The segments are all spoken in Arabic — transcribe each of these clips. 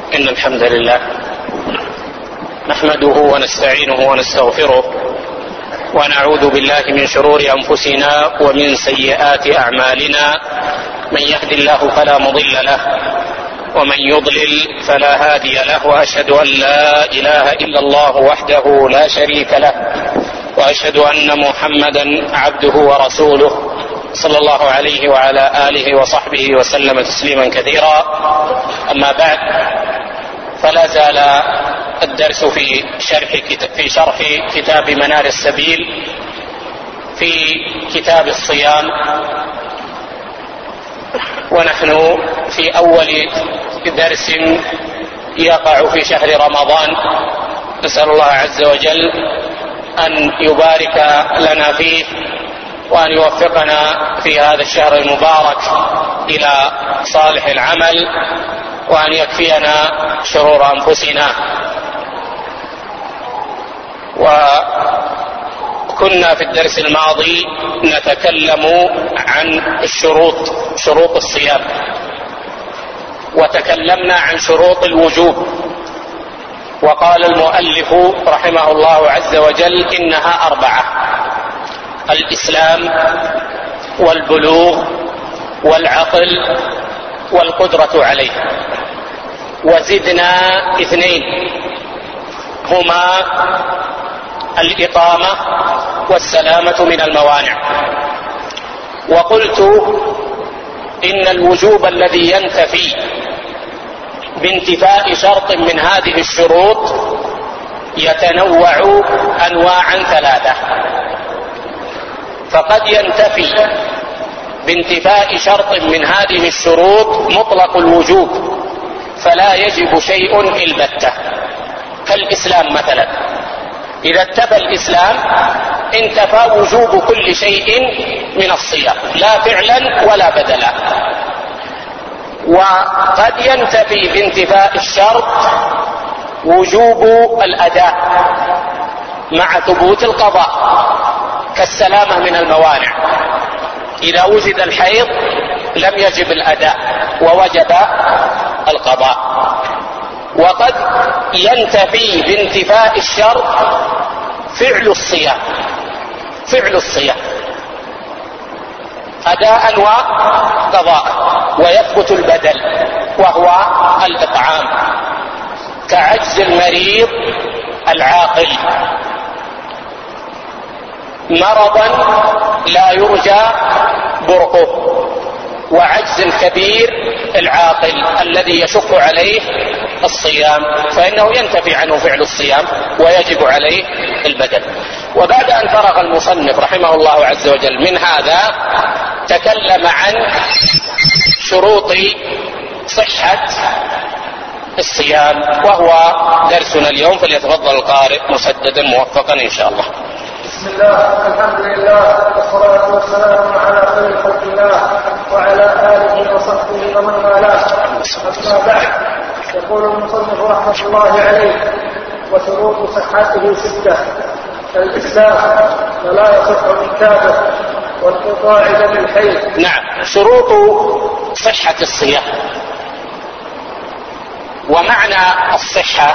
إن الحمد لله نحمده ونستعينه ونستغفره ونعوذ بالله من شرور أنفسنا ومن سيئات أعمالنا. من يهد الله فلا مضل له ومن يضلل فلا هادي له، وأشهد أن لا إله إلا الله وحده لا شريك له، وأشهد أن محمدا عبده ورسوله صلى الله عليه وعلى آله وصحبه وسلم تسليما كثيرا. أما بعد، فلا زال الدرس في شرح كتاب منار السبيل في كتاب الصيام، ونحن في أول درس يقع في شهر رمضان. نسأل الله عز وجل أن يبارك لنا فيه وأن يوفقنا في هذا الشهر المبارك إلى صالح العمل، وأن يكفينا شرور أنفسنا. وكنا في الدرس الماضي نتكلم عن شروط الصيام، وتكلمنا عن شروط الوجوب، وقال المؤلف رحمه الله عز وجل إنها 4: الإسلام والبلوغ والعقل والقدرة عليه. وزدنا 2 هما الإقامة والسلامة من الموانع. وقلت إن الوجوب الذي ينتفي بانتفاء شرط من هذه الشروط يتنوع أنواعا 3. فقد ينتفي بانتفاء شرط من هذه الشروط مطلق الوجوب فلا يجب شيء البتة، كالإسلام مثلا. إذا انتفى الإسلام انتفى وجوب كل شيء من الصيام، لا فعلا ولا بدلا. وقد ينتفي بانتفاء الشرط وجوب الأداء مع ثبوت القضاء، كالسلامة من الموانع. إذا وجد الحيض لم يجب الأداء ووجب القضاء. وقد ينتفي بانتفاء الشرط فعل الصيام أداء وقضاء، ويثبت البدل وهو الإطعام، كعجز المريض العاقل مرضا لا يرجى برؤه، وعجز الكبير العاقل الذي يشق عليه الصيام، فإنه ينتفي عنه فعل الصيام ويجب عليه البدل. وبعد أن فرغ المصنف رحمه الله عز وجل من هذا، تكلم عن شروط صحة الصيام، وهو درسنا اليوم. فليتفضل القارئ مسددا موفقا إن شاء الله. بسم الله، الحمد لله، والصلاة والسلام على خير خلق الله وعلى آله وصحبه ومن والاه. أما بعد، يقول المصنف رحمة الله عليه: وشروط صحته 6: الإسلام، فلا يصح من كافر، وانقطاع دم الحيض. نعم، شروط صحة الصيام. ومعنى الصحة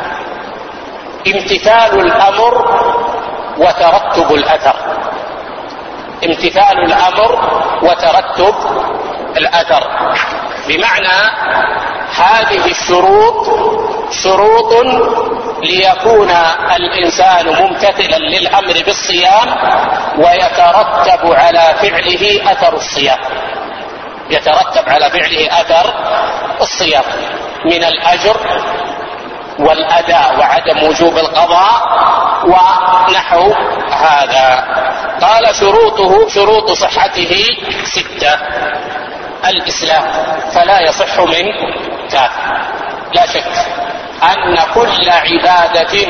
امتثال الأمر وترتب الأثر. امتثال الأمر وترتب الأثر، بمعنى هذه الشروط شروط ليكون الإنسان ممتثلا للأمر بالصيام ويترتب على فعله أثر الصيام، يترتب على فعله أثر الصيام من الأجر والأداء وعدم وجوب القضاء ونحو هذا. قال شروط صحته 6: الإسلام، فلا يصح من كافر. لا شك أن كل عبادة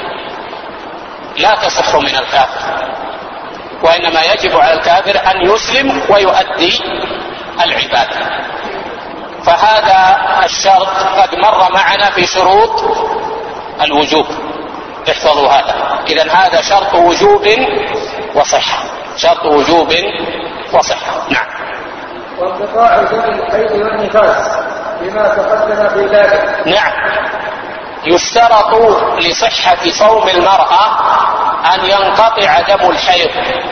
لا تصح من الكافر، وإنما يجب على الكافر أن يسلم ويؤدي العبادة. فهذا الشرط قد مر معنا في شروط الوجوب، احفظوا هذا. إذن هذا شرط وجوب وصحة، شرط وجوب وصحة. نعم. وانقطاع دم الحيض والنفاس، لما تقدم في ذلك. نعم، يشترط لصحة صوم المرأة أن ينقطع دم الحيض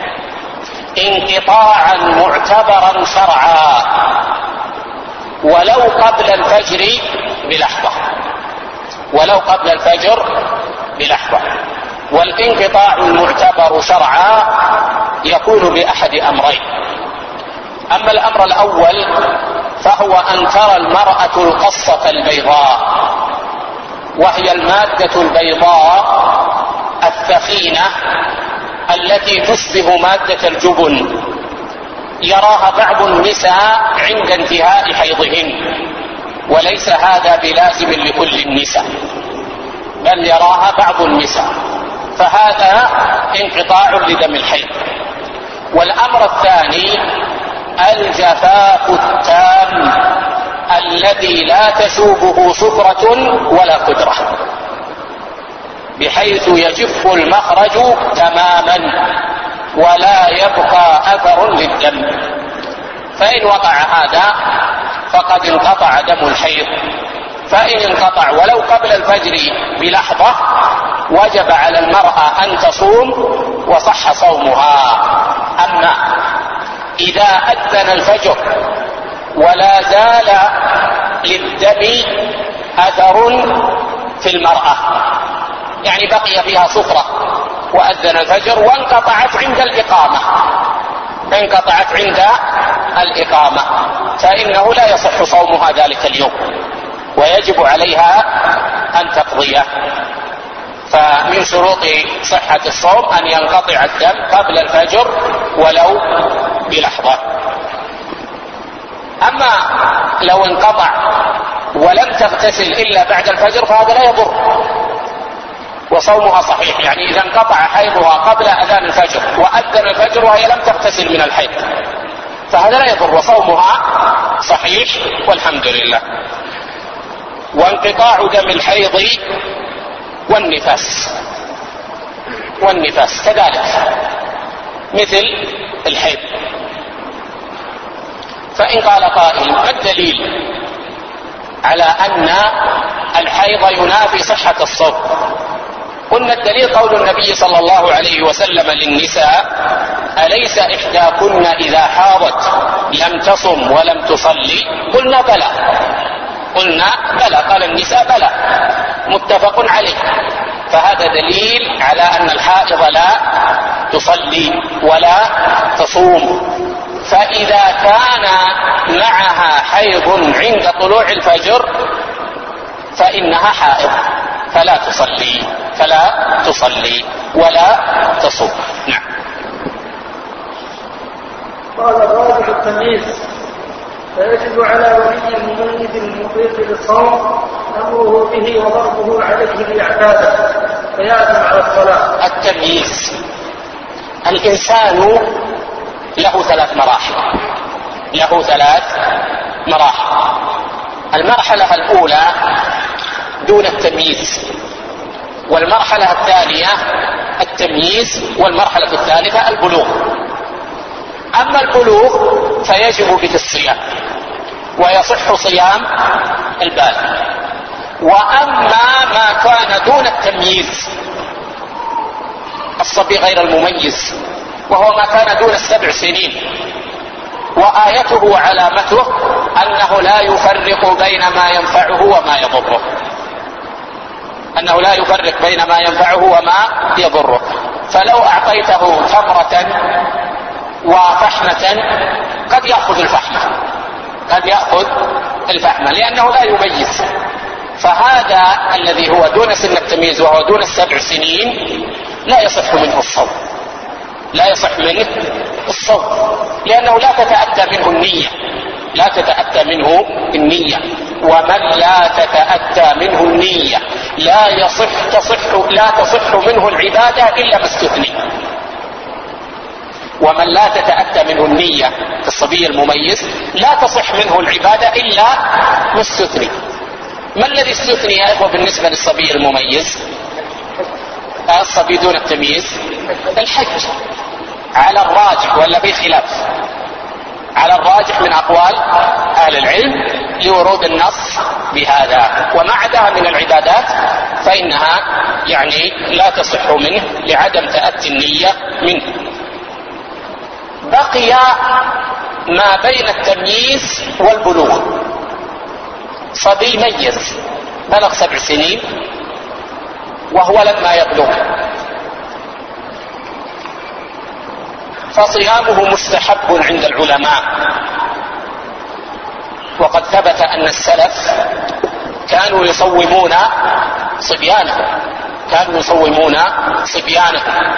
انقطاعا معتبرا شرعا ولو قبل الفجر بلحظة، ولو قبل الفجر بلحظة. والانقطاع المعتبر شرعا يكون بأحد أمرين. أما الأمر الأول فهو أن ترى المرأة القصة البيضاء، وهي المادة البيضاء الثخينة التي تشبه مادة الجبن، يراها بعض النساء عند انتهاء حيضهن، وليس هذا بلازم لكل النساء، بل يراها بعض النساء، فهذا انقطاع لدم الحيض. والأمر الثاني الجفاف التام الذي لا تشوبه صفرة ولا قدرة، بحيث يجف المخرج تماما ولا يبقى أثر للدم. فإن وقع هذا فقد انقطع دم الحيض. فإن انقطع ولو قبل الفجر بلحظة وجب على المرأة أن تصوم وصح صومها. أما إذا أذن الفجر ولا زال للدم أثر في المرأة، يعني بقي فيها صفرة وأذن الفجر وانقطعت عند الإقامة، انقطعت عند الإقامة، فإنه لا يصح صومها ذلك اليوم ويجب عليها أن تقضيه. فمن شروط صحة الصوم أن ينقطع الدم قبل الفجر ولو بلحظة. أما لو انقطع ولم تغتسل إلا بعد الفجر فهذا لا يضر وصومها صحيح. يعني إذا انقطع حيضها قبل أذان الفجر وأذن الفجر وهي لم تغتسل من الحيض فهذا لا يضر وصومها صحيح والحمد لله. وانقطاع دم الحيض والنفاس كذلك مثل الحيض. فإن قال قائل ما الدليل على أن الحيض ينافي صحة الصوم؟ قلنا الدليل قول النبي صلى الله عليه وسلم للنساء: أليس إحداكن إذا حاضت لم تصم ولم تصلي؟ قلنا بلى، قال النساء بلى، متفق عليه. فهذا دليل على أن الحائض لا تصلي ولا تصوم. فإذا كان معها حيض عند طلوع الفجر فإنها حائض فلا تصلي ولا تصوم. نعم. قال الراجح التمييز، فيجب على ولي المميز المطيق للصوم أمره به وضربه عليه لإعداده فيعزم على الصلاة. التمييز، الإنسان له ثلاث مراحل. المرحلة الأولى دون التمييز، والمرحلة الثانية التمييز، والمرحلة الثالثة البلوغ. أما البلوغ فيجب به الصيام ويصح صيام البالغ. وأما ما كان دون التمييز الصبي غير المميز وهو ما كان دون 7 سنين، وآيته وعلامته أنه لا يفرق بين ما ينفعه وما يضره، فلو أعطيته تمرة وفحمة قد يأخذ الفحمة لأنه لا يميز. فهذا الذي هو دون سن التمييز وهو دون 7 سنين لا يصح منه الصوم لأنه لا تتأتى منه النية، ومن لا تتأتى منه النية لا تصح منه العبادة إلا ما استثني. ومن لا تتأتى منه النية في الصبي المميز لا تصح منه العبادة إلا ما استثني. ما الذي استثني يا إخوة بالنسبة للصبي المميز؟ الصبي دون التمييز الحج على الراجح ولا بخلاف؟ على الراجح من أقوال أهل العلم لورود النص بهذا. وما عداها من العبادات فإنها يعني لا تصح منه لعدم تأتي النية منه. بقي ما بين التمييز والبلوغ. صبي ميز بلغ 7 سنين وهو لما يبلغ، فصيامه مستحب عند العلماء. وقد ثبت أن السلف كانوا يصومون صبيانهم،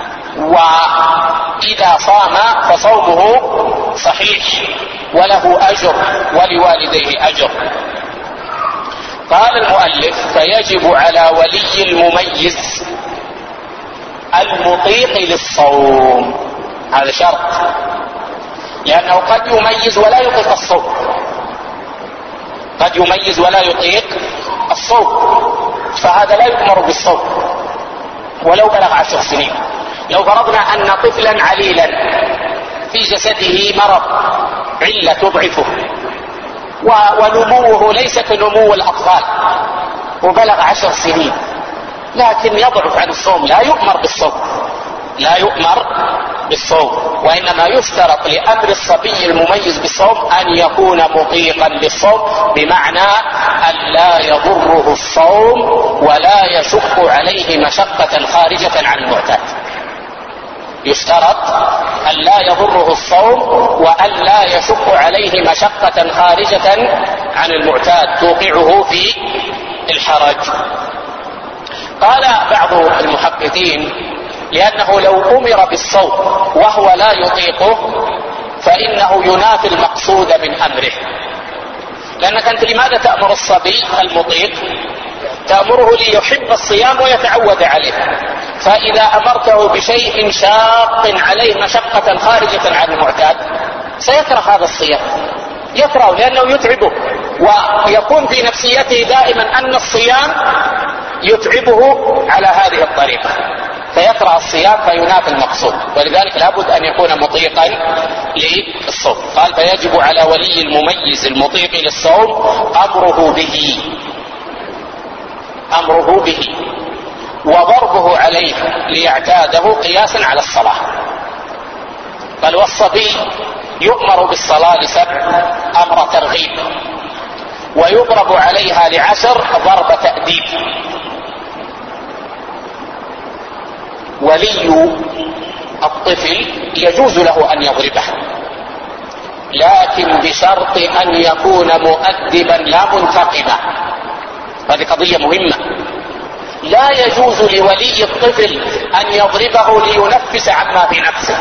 وإذا صام فصومه صحيح وله أجر ولوالديه أجر. قال المؤلف: فيجب على ولي المميز المطيق للصوم. هذا شرط، لأنه قد يميز ولا يطيق الصوم، فهذا لا يؤمر بالصوم ولو بلغ 10 سنين. لو فرضنا أن طفلا عليلا في جسده مرض، علة تضعفه، ونموه ليس كنمو الأطفال، وبلغ 10 سنين لكن يضعف عن الصوم، لا يؤمر بالصوم، وإنما يشترط لأمر الصبي المميز بالصوم أن يكون مطيقا للصوم، بمعنى أن لا يضره الصوم ولا يشق عليه مشقة خارجة عن المعتاد. يشترط أن لا يضره الصوم وأن لا يشق عليه مشقة خارجة عن المعتاد توقعه في الحرج. قال بعض المحققين: لأنه لو أمر بالصوم وهو لا يطيقه فإنه ينافي المقصود من أمره. لأنك أنت لماذا تأمر الصبي المطيق؟ تأمره ليحب الصيام ويتعود عليه، فإذا أمرته بشيء شاق عليه مشقة خارجة عن المعتاد سيكره هذا الصيام، يكره لأنه يتعبه، ويكون في نفسيته دائما أن الصيام يتعبه على هذه الطريقة، فيكره الصيام فينافي المقصود. ولذلك لابد أن يكون مطيقا للصوم. قال: فيجب على ولي المميز المطيق للصوم أمره به وضربه عليه ليعتاده قياسا على الصلاة. بل والصبي يؤمر بالصلاة ل7 أمر ترغيب، ويضرب عليها ل10 ضرب تأديب. ولي الطفل يجوز له أن يضربه، لكن بشرط أن يكون مؤدبا لا منتقما. هذه قضية مهمة. لا يجوز لولي الطفل أن يضربه لينفس عما في نفسه،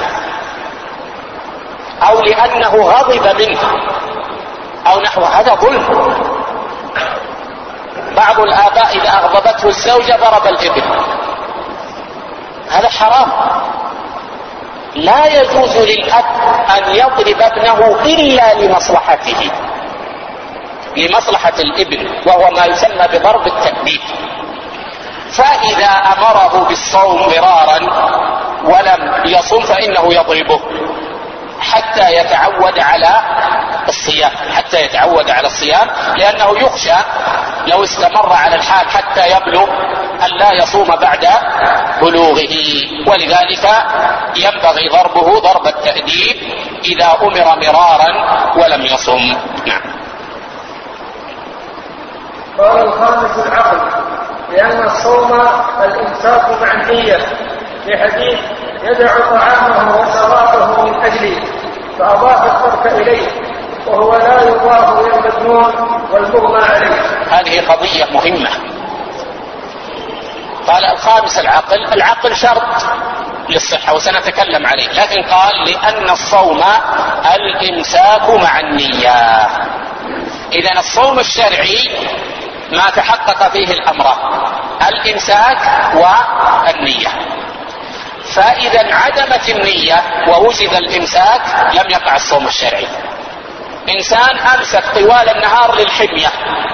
أو لأنه غضب منه أو نحو هذا ظلم. بعض الآباء إذا أغضبته الزوجة ضرب الابن، هذا حرام. لا يجوز للأب أن يضرب ابنه إلا لمصلحة الابن، وهو ما يسمى بضرب التأديب. فإذا أمره بالصوم مرارا ولم يصم فإنه يضربه حتى يتعود على الصيام، لأنه يخشى لو استمر على الحال حتى يبلغ أن لا يصوم بعد بلوغه، ولذلك ينبغي ضربه ضرب التأديب إذا أمر مرارا ولم يصم. نعم. قال: الخامس العقل، لأن الصوم الإمساك مع النية، في حديث: يدع طعامه وشرابه من أجله، فأضاف الترك إليه، وهو لا يضاف إلى المجنون والمغمى عليه. هذه قضية مهمة. قال: الخامس العقل شرط للصحة وسنتكلم عليه، لكن قال: لأن الصوم الإمساك مع النية. إذن الصوم الشرعي ما تحقق فيه الأمر الإمساك والنية، فإذا انعدمت النية ووجد الإمساك لم يقع الصوم الشرعي. إنسان أمسك طوال النهار للحمية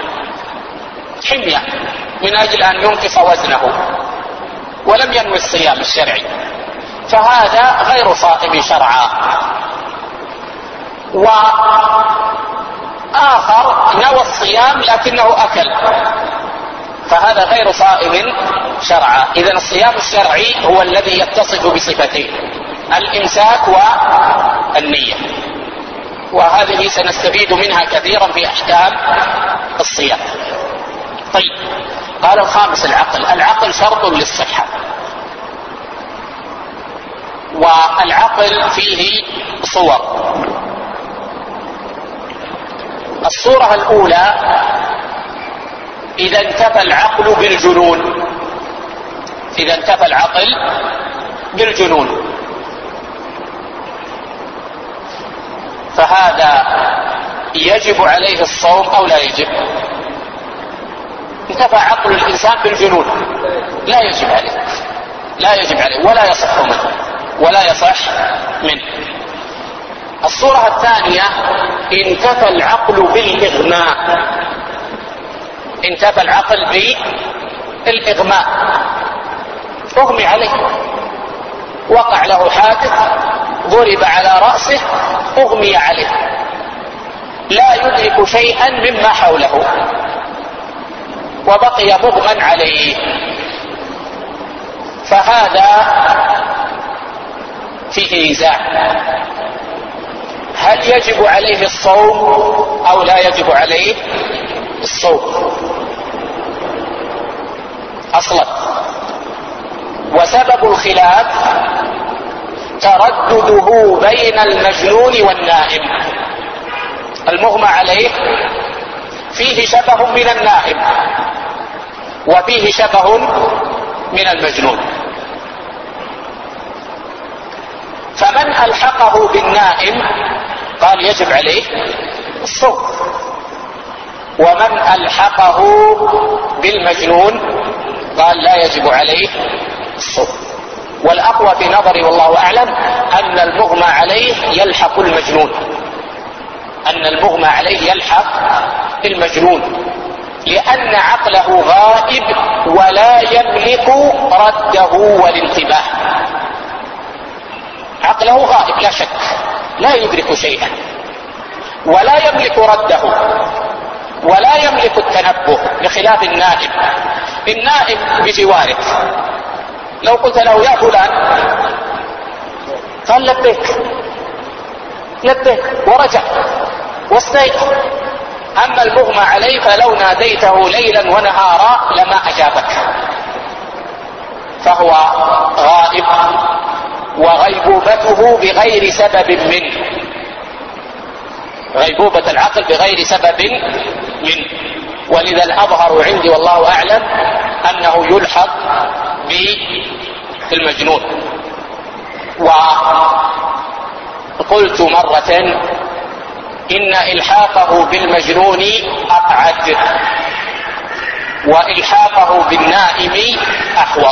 من أجل أن ينقص وزنه ولم ينوي الصيام الشرعي، فهذا غير صائم شرعا. وآخر نوى الصيام لكنه أكل، فهذا غير صائم شرعا. إذن الصيام الشرعي هو الذي يتصف بصفتين: الإمساك والنية، وهذه سنستفيد منها كثيرا في أحكام الصيام. طيب، قال الخامس العقل شرط للصحة، والعقل فيه صور. الصورة الأولى: إذا انتفى العقل بالجنون، إذا انتفى العقل بالجنون، فهذا يجب عليه الصوم أو لا يجب؟ انتفى عقل الإنسان بالجنون لا يجب عليه، لا يجب عليه ولا يصح منه، ولا يصح منه. الصورة الثانية: انتفى العقل بالإغماء، انتفى العقل بالإغماء، أغمي عليه، وقع له حادث، ضرب على رأسه، أغمي عليه، لا يدرك شيئا مما حوله، وبقي مغمى عليه، فهذا فيه نزاع: هل يجب عليه الصوم أو لا يجب عليه الصوم أصلا؟ وسبب الخلاف تردده بين المجنون والنائم. المغمى عليه فيه شبه من النائم وفيه شبه من المجنون، فمن ألحقه بالنائم قال يجب عليه الصوم، ومن ألحقه بالمجنون قال لا يجب عليه الصوم. والأقوى في نظري والله أعلم أن المغمى عليه يلحق المجنون، أن المغمى عليه يلحق المجنون، لأن عقله غائب ولا يملك رده والانتباه. عقله غائب لا شك، لا يدرك شيئا ولا يملك رده ولا يملك التنبه، بخلاف النائم. النائم بجوارك، لو قلت له يا فلان قال لبيك لبيك ورجع واستيقظ. أما المغمى عليه فلو ناديته ليلا ونهارا لما أجابك، فهو غائب وغيبوبته بغير سبب منه، غيبوبة العقل بغير سبب منه. ولذا الأظهر عندي والله أعلم أنه يلحق بالمجنون. وقلت مرة إن إلحاقه بالمجنون أقعد، وإلحاقه بالنائم أحوط.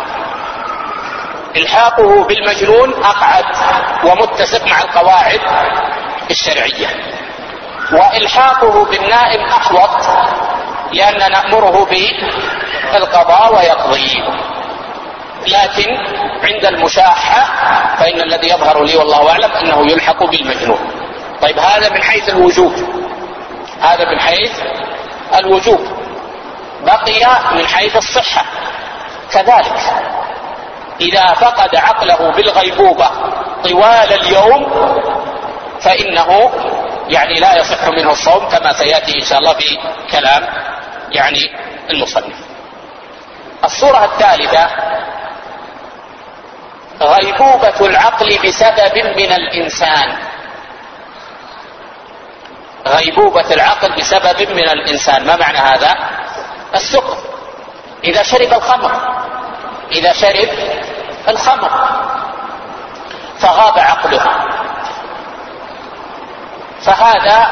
إلحاقه بالمجنون أقعد ومتسق مع القواعد الشرعية، وإلحاقه بالنائم أحوط لأننا نأمره بالقضاء ويقضي. لكن عند المشاحة فإن الذي يظهر لي والله أعلم أنه يلحق بالمجنون. طيب، هذا من حيث الوجوب، هذا من حيث الوجوب. بقي من حيث الصحة كذلك، إذا فقد عقله بالغيبوبة طوال اليوم فإنه لا يصح منه الصوم، كما سيأتي إن شاء الله في كلام المصنف. الصورة الثالثة: غيبوبة العقل بسبب من الإنسان. غيبوبة العقل بسبب من الإنسان، ما معنى هذا؟ السكر، إذا شرب الخمر، إذا شرب الخمر فغاب عقله، فهذا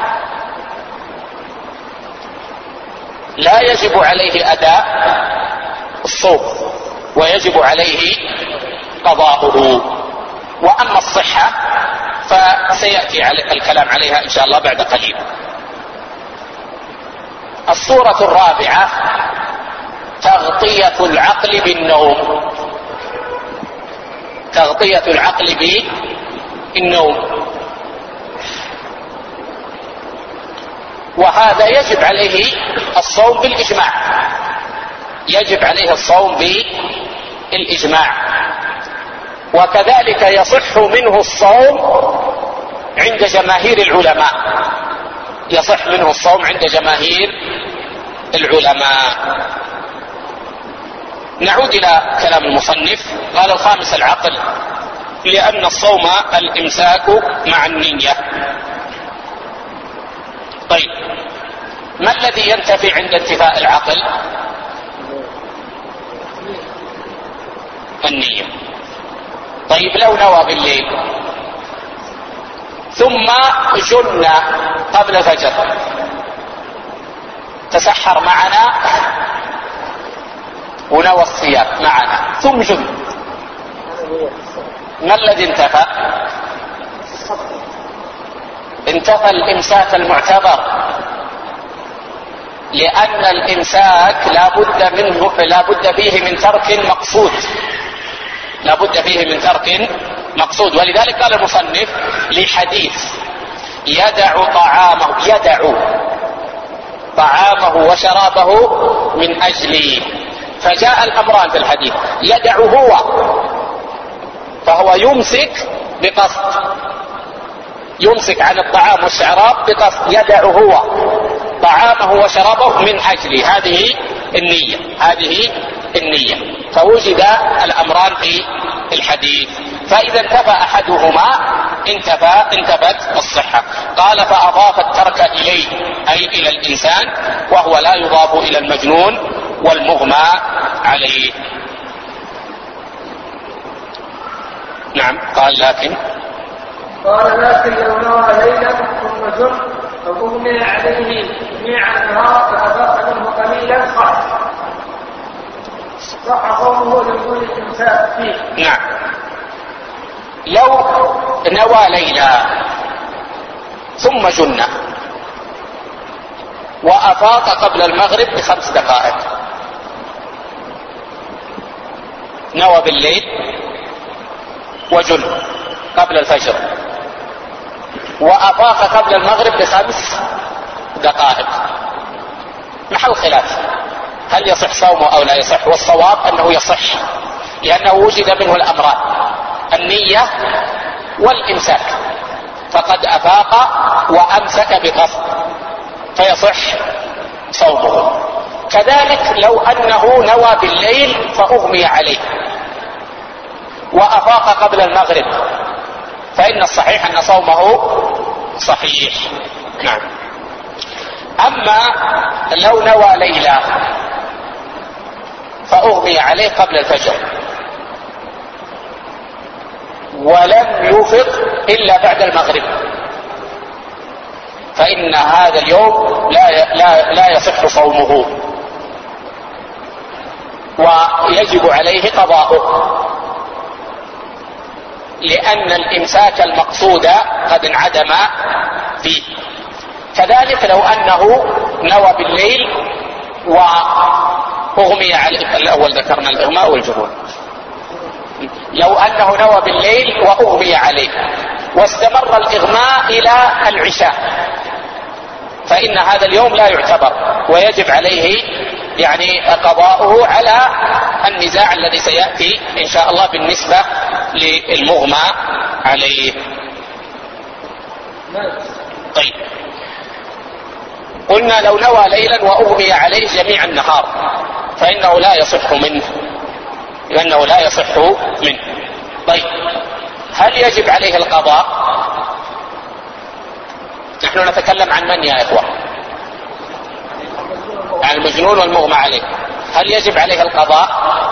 لا يجب عليه أداء الصوم ويجب عليه قضاؤه. وأما الصحة فسيأتي الكلام عليها إن شاء الله بعد قليل. الصورة الرابعة: تغطية العقل بالنوم. تغطية العقل بالنوم، وهذا يجب عليه الصوم بالإجماع، يجب عليه الصوم بالإجماع. وكذلك يصح منه الصوم عند جماهير العلماء، يصح منه الصوم عند جماهير العلماء. نعود إلى كلام المصنف. قال: الخامس العقل، لأن الصوم الإمساك مع النية. طيب، ما الذي ينتفي عند انتفاء العقل؟ النية. طيب، لو نوى بالليل ثم جن قبل الفجر، تسحر معنا ونوى الصيام معنا ثم جن، ما الذي انتفى؟ انتفى الإمساك المعتبر، لأن الإمساك لا بد فيه من ترك مقصود، لا بد فيه من ترك مقصود. ولذلك قال المصنف لحديث يدع طعامه وشرابه من أجلي، فجاء الأمران في الحديث. يدع هو، فهو يمسك بقصد، يمسك عن الطعام والشراب بقصد، يدع هو طعامه وشرابه من أجلي، هذه النية، هذه النية. فوجد الأمران في الحديث، فإذا انتفى أحدهما انتفت الصحة. قال: فأضاف الترك إليه، أي إلى الإنسان، وهو لا يضاف إلى المجنون والمغمى عليه. نعم. قال: لكن لو نوى ليلا ثم جن فأغمي عليه جميع النهار فأضاف منه قليلا صح قوله لوجود الإمساك فيه. نعم. لو نوى ليلا ثم جن وأفاق قبل المغرب ب5 دقائق، نوى بالليل وجن قبل الفجر وأفاق قبل المغرب ب5 دقائق، محل خلاف هل يصح صومه أو لا يصح. والصواب أنه يصح، لأنه وجد منه الأمران، النية والإمساك، فقد أفاق وأمسك بقصد فيصح صومه. كذلك لو أنه نوى بالليل فأغمي عليه وأفاق قبل المغرب، فإن الصحيح أن صومه صحيح. نعم. أما لو نوى ليلة فأغمي عليه قبل الفجر ولم يفق إلا بعد المغرب، فإن هذا اليوم لا يصح صومه ويجب عليه قضاؤه، لأن الإمساك المقصود قد انعدم فيه. كذلك لو أنه نوى بالليل وأغمي عليه، الأول ذكرنا الإغماء والجنون، لو أنه نوى بالليل وأغمي عليه واستمر الإغماء إلى العشاء، فإن هذا اليوم لا يعتبر ويجب عليه يعني قضاؤه على النزاع الذي سيأتي إن شاء الله بالنسبة للمغمى عليه. طيب، قلنا لو نوى ليلا وأغمي عليه جميع النهار فإنه لا يصح منه، لأنه لا يصح منه. طيب، هل يجب عليه القضاء؟ نحن نتكلم عن من يا إخوة؟ عن المجنون والمغمى عليه. هل يجب عليه القضاء؟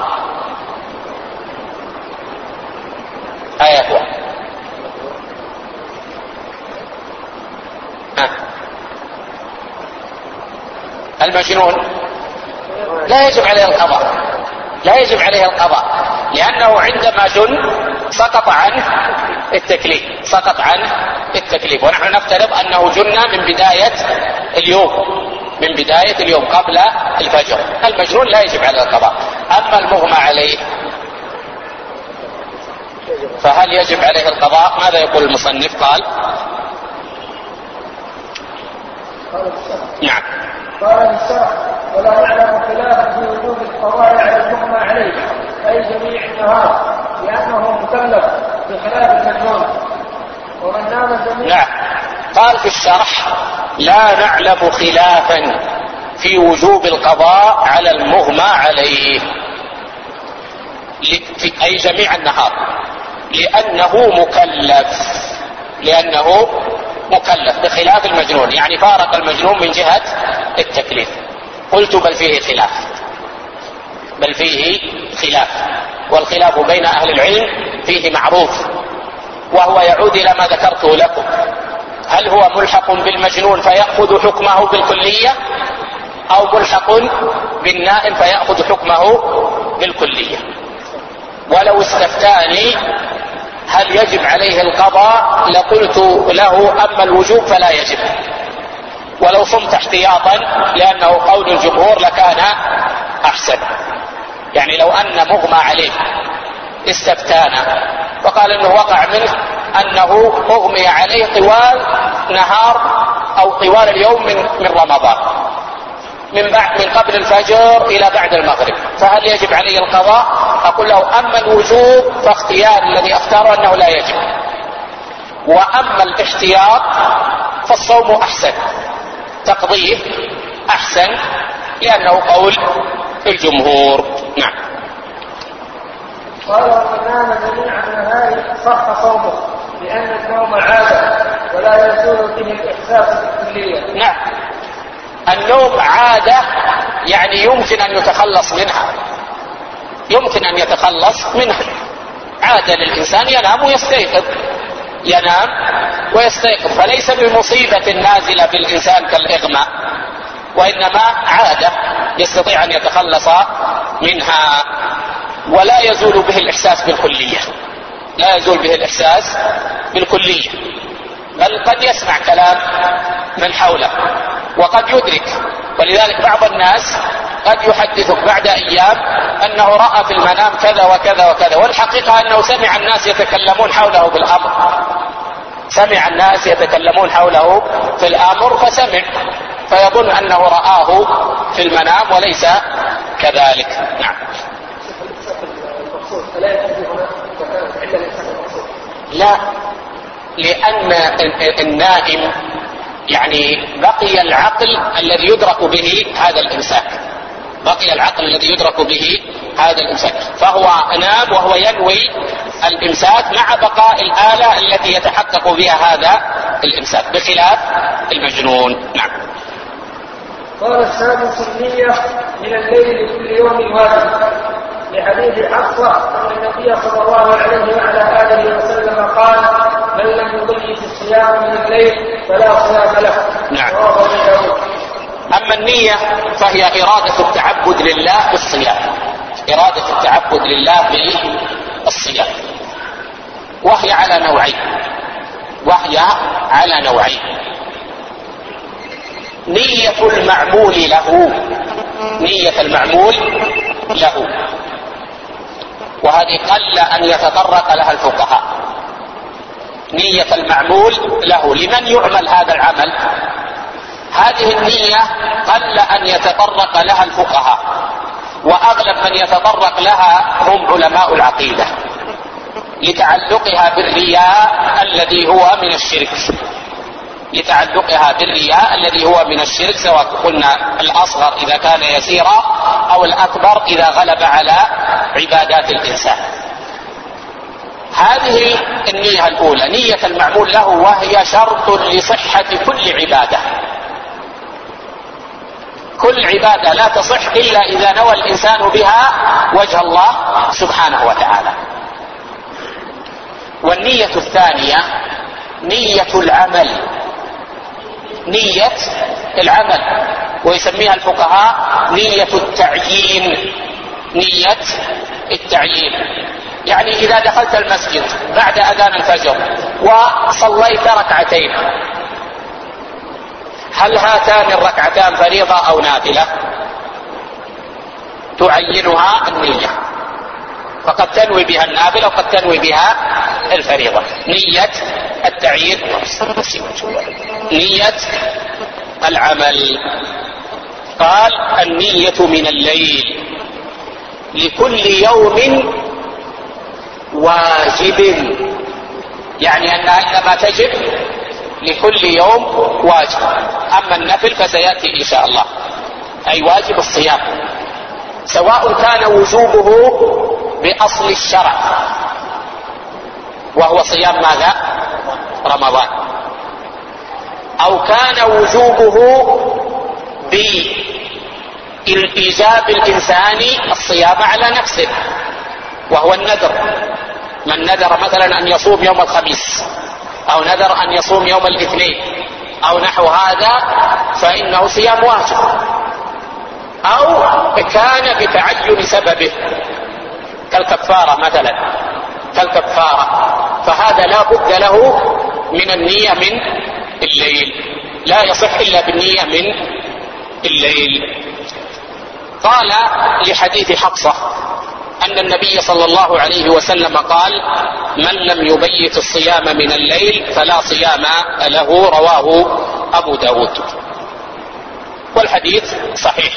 يا إخوة، المجنون لا يجب عليه القضاء، لا يجب عليه القضاء، لأنه عندما جن سقط عنه التكليف، سقط عنه التكليف، ونحن نفترض أنه جن من بداية اليوم، من بداية اليوم قبل الفجر. المجنون لا يجب عليه القضاء. أما المغمى عليه فهل يجب عليه القضاء؟ ماذا يقول المصنف؟ قال نعم. قال الشرح: ولا نعلم خلافا في وجوب القضاء على المغمى عليه أي جميع النهار لأنه مكلف بخلاف المجنون. ومن نام جميع. نعم. قال في الشرح: لا نعلم خلافا في وجوب القضاء على المغمى عليه أي جميع النهار لأنه مكلف بخلاف المجنون، يعني فارق المجنون من جهة التكليف. قلت بل فيه خلاف، والخلاف بين أهل العلم فيه معروف، وهو يعود إلى ما ذكرته لكم: هل هو ملحق بالمجنون فيأخذ حكمه بالكلية، أو ملحق بالنائم فيأخذ حكمه بالكلية؟ ولو استفتاني هل يجب عليه القضاء لقلت له: أما الوجوب فلا يجب، ولو صمت احتياطا لأنه قول الجمهور لكان أحسن. يعني لو أن مغمى عليه استفتانا وقال انه وقع منه انه اغمي عليه طوال نهار او طوال اليوم من رمضان، من قبل الفجر الى بعد المغرب، فهل يجب عليه القضاء؟ اقول له: اما الوجوب فاختيار الذي اختاره انه لا يجب، واما الاحتياط فالصوم احسن، تقضيه احسن، لانه قول الجمهور. نعم. قال: ومن نام جميع النهار صح صومه لأن النوم عادة ولا يزول به الإحساس بالكلية. نعم. النوم عادة، يعني يمكن أن يتخلص منها، عادة للإنسان ينام ويستيقظ، فليس بمصيبة نازلة بالإنسان كالإغماء، وإنما عادة يستطيع أن يتخلص منها، ولا يزول به الإحساس بالكلية، بل قد يسمع كلام من حوله وقد يدرك. ولذلك بعض الناس قد يحدثك بعد أيام أنه رأى في المنام كذا وكذا وكذا، والحقيقة أنه سمع الناس يتكلمون حوله في الأمر فسمع، فيظن أنه رآه في المنام وليس كذلك. نعم. لا، لأن النائم يعني بقي العقل الذي يدرك به هذا الإمساك، فهو نام وهو ينوي الإمساك مع بقاء الآلة التي يتحقق بها هذا الإمساك، بخلاف المجنون. نعم. قال: السادس النية من الليل لكل يوم واجب، لحديث حفصة أن النبي صلى الله عليه وعلى آله وسلم قال: من لم يضيف الصيام من الليل فلا صيام له. نعم. أما النية فهي إرادة التعبد لله بالصيام، وهي على نوعين: نية المعمول له، وهذه قل أن يتطرق لها الفقهاء. نية المعمول له، لمن يعمل هذا العمل؟ هذه النية قل أن يتطرق لها الفقهاء، وأغلب من يتطرق لها هم علماء العقيدة، لتعلقها بالرياء الذي هو من الشرك، سواء قلنا الأصغر إذا كان يسيرا أو الأكبر إذا غلب على عبادات الإنسان. هذه النية الأولى، نية المعمول له، وهي شرط لصحة كل عبادة لا تصح إلا إذا نوى الإنسان بها وجه الله سبحانه وتعالى. والنية الثانية نية العمل، ويسميها الفقهاء نية التعيين. يعني إذا دخلت المسجد بعد أذان الفجر وصليت ركعتين، هل هاتان الركعتان فريضة أو نافلة؟ تعينها النية، فقد تنوي بها النافلة وقد تنوي بها الفريضة. نية التعيين، نية العمل. قال النية من الليل لكل يوم واجب، يعني أنها إنما تجب لكل يوم واجب. أما النفل فسيأتي إن شاء الله، أي واجب الصيام، سواء كان وجوبه بأصل الشرع وهو صيام ماذا؟ رمضان، أو كان وجوبه بإيجاب الإنسان الصيام على نفسه وهو النذر. من نذر مثلا أن يصوم يوم الخميس، أو نذر أن يصوم يوم الاثنين أو نحو هذا، فإنه صيام واجب. أو كان بتعين سببه كالكفارة مثلا، كالكفارة، فهذا لا بد له من النية من الليل، لا يصح إلا بالنية من الليل. قال لحديث حفصة أن النبي صلى الله عليه وسلم قال: من لم يبيت الصيام من الليل فلا صيام له، رواه أبو داود. والحديث صحيح،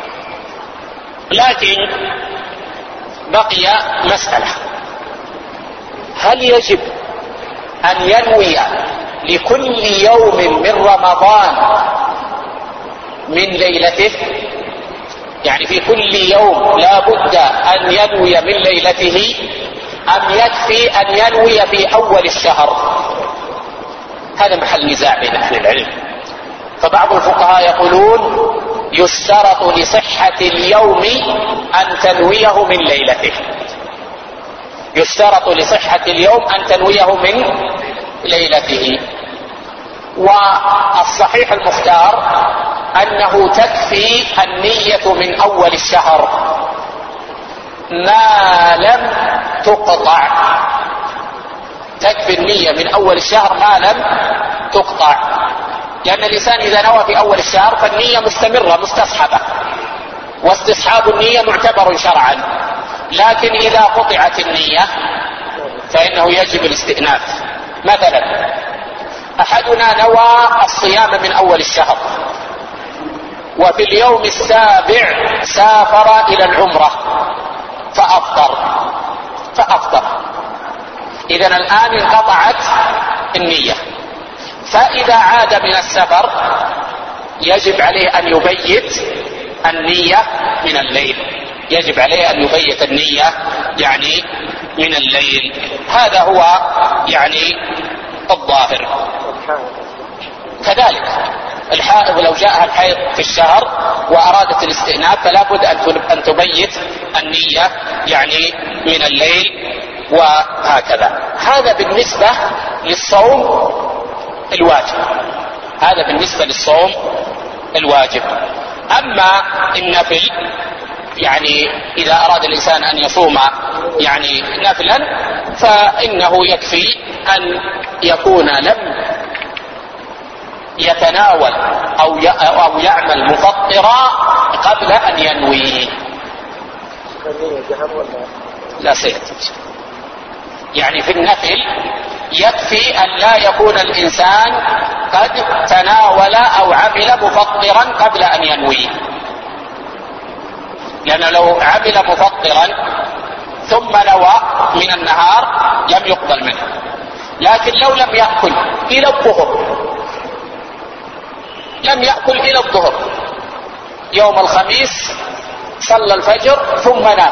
لكن بقي مسألة: هل يجب أن ينوي لكل يوم من رمضان من ليلته؟ يعني في كل يوم لا بد أن ينوي من ليلته، أم يكفي أن ينوي في أول الشهر؟ هذا محل نزاع بين أهل العلم. فبعض الفقهاء يقولون يشترط لصحة اليوم أن تنويه من ليلته، يشترط لصحة اليوم أن تنويه من ليلته. والصحيح المختار أنه تكفي النية من أول الشهر ما لم تقطع، تكفي النية من أول الشهر ما لم تقطع، لأن الإنسان إذا نوى في أول الشهر فالنية مستمرة مستصحبة، واستصحاب النية معتبر شرعا. لكن إذا قطعت النية فإنه يجب الاستئناف. مثلا أحدنا نوى الصيام من أول الشهر، وفي اليوم السابع سافر إلى العمرة فأفطر، إذن الآن انقطعت النية. فإذا عاد من السفر يجب عليه أن يبيت النية من الليل، يجب عليه أن يبيت النية يعني من الليل. هذا هو يعني الظاهر. كذلك الحائض لو جاءها الحيض في الشهر وأرادت الاستئناف فلا بد أن تبيت النية يعني من الليل، وهكذا. هذا بالنسبة للصوم الواجب، هذا بالنسبة للصوم الواجب. أما النفل يعني إذا أراد الإنسان أن يصوم يعني نفلا فإنه يكفي أن يكون لم يتناول أو يعمل مفطرا قبل أن ينوي. لا سيأتي يعني في النفل يكفي أن لا يكون الإنسان قد تناول أو عمل مفطرا قبل أن ينوي، لأن لو عمل مفطرا ثم نوى من النهار لم يقبل منه. لكن لو لم يأكل إلى الظهر، لم يأكل إلى الظهر يوم الخميس، صلى الفجر ثم نام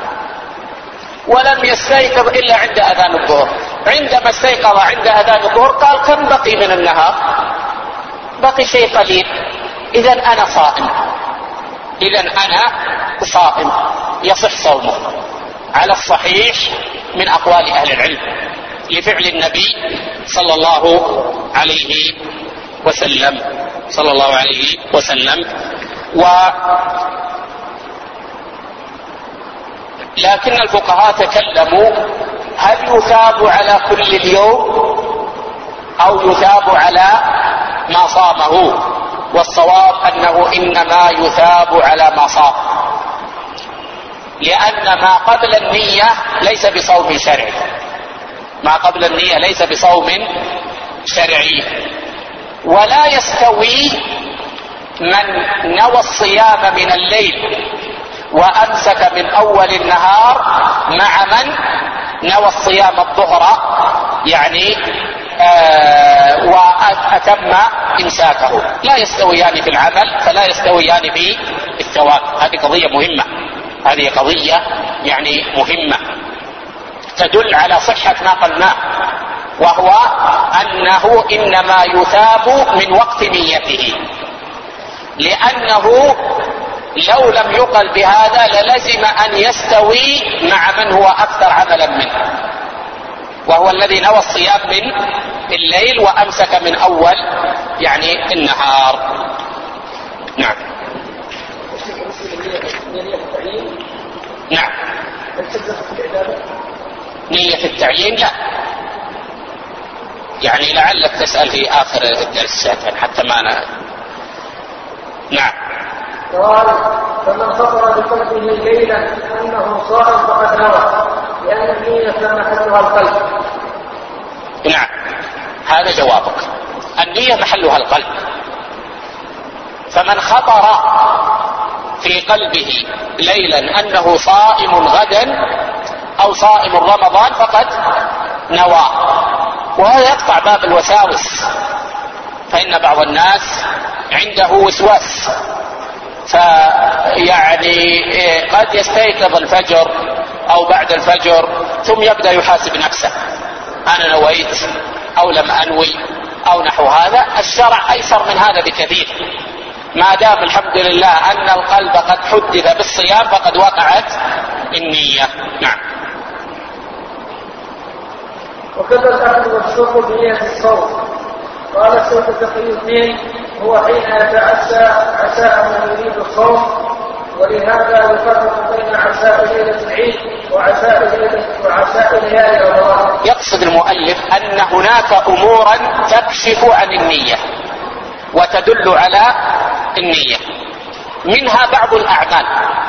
ولم يستيقظ إلا عند أذان الظهر، عندما استيقظ عند أذان الظهر قال: كم بقي من النهار؟ بقي شيء قليل، إذن أنا صائم، إذن أنا صائم، يصح صومه على الصحيح من أقوال أهل العلم لفعل النبي صلى الله عليه وسلم. لكن الفقهاء تكلموا: هل يثاب على كل اليوم أو يثاب على ما صامه؟ والصواب أنه إنما يثاب على ما صام، لأن ما قبل النية ليس بصوم شرعي، ما قبل النية ليس بصوم شرعي. ولا يستوي من نوى الصيام من الليل وأمسك من أول النهار مع من نوى الصيام الظهر يعني وأتم إمساكه، لا يستويان في العمل فلا يستويان في الثواب. هذه قضية مهمة، هذه قضية يعني مهمة تدل على صحة ما قلناه، وهو أنه إنما يثاب من وقت نيته، لأنه لو لم يقل بهذا للزم أن يستوي مع من هو أكثر عملا منه، وهو الذي نوى الصيام من الليل وأمسك من أول يعني النهار. نعم. نعم. نية التعيين لا، يعني لعلك تسأل في آخر الدرس حتى ما أنا. نعم. قال فمن خطر بقلبه ليلا أنه صائم فقد نوى، لأن النية محلها القلب. نعم، هذا جوابك، النية محلها القلب. فمن خطر في قلبه ليلا أنه صائم غدا أو صائم رمضان فقد نوى، وهذا يقطع باب الوساوس، فإن بعض الناس عنده وسواس، فيعني قد يستيقظ الفجر أو بعد الفجر ثم يبدأ يحاسب نفسه، أنا نويت أو لم أنوي أو نحو هذا. الشرع أيسر من هذا بكثير، ما دام الحمد لله أن القلب قد حدث بالصيام فقد وقعت النية. نعم. وكذا الأكل والشرب بنية الصوم. قال الشيخ تقي الدين هو حين يتعشى عشاء من يريد الصوم، ولهذا يفرق بين عشاء ليلة العيد وعشاء ليالي رمضان. يقصد المؤلف أن هناك أمورا تكشف عن النية وتدل على النية، منها بعض الأعمال.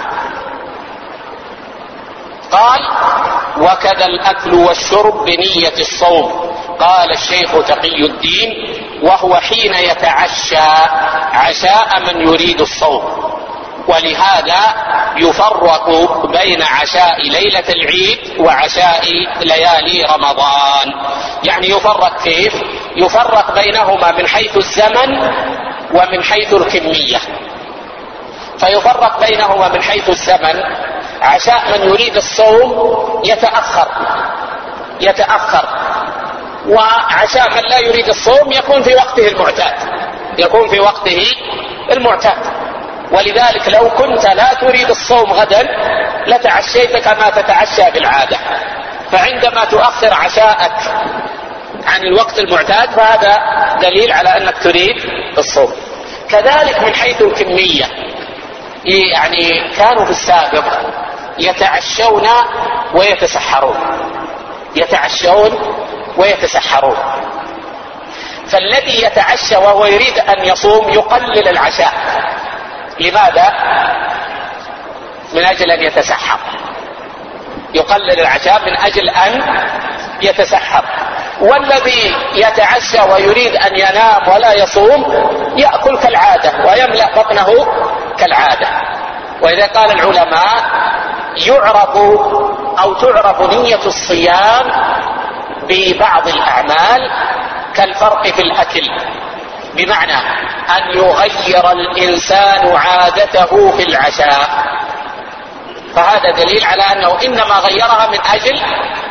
قال وكذا الأكل والشرب بنية الصوم. قال الشيخ تقي الدين وهو حين يتعشى عشاء من يريد الصوم، ولهذا يفرق بين عشاء ليلة العيد وعشاء ليالي رمضان. يعني يفرق كيف؟ يفرق بينهما من حيث الزمن ومن حيث الكمية. فيفرق بينهما من حيث الزمن، عشاء من يريد الصوم يتأخر، وعشاء من لا يريد الصوم يكون في وقته المعتاد. ولذلك لو كنت لا تريد الصوم غدا لتعشيت كما تتعشى بالعادة، فعندما تؤخر عشاءك عن الوقت المعتاد فهذا دليل على أنك تريد الصوم. كذلك من حيث الكمية، يعني كانوا في السابق يتعشون ويتسحرون، فالذي يتعشى وهو يريد أن يصوم يقلل العشاء. لماذا؟ من أجل أن يتسحر، يقلل العشاء من أجل أن يتسحر. والذي يتعشى ويريد أن ينام ولا يصوم يأكل كالعادة ويملأ بطنه كالعادة. وإذا قال العلماء تعرف نية الصيام ببعض الأعمال كالفرق في الأكل، بمعنى أن يغير الإنسان عادته في العشاء، فهذا دليل على أنه إنما غيرها من أجل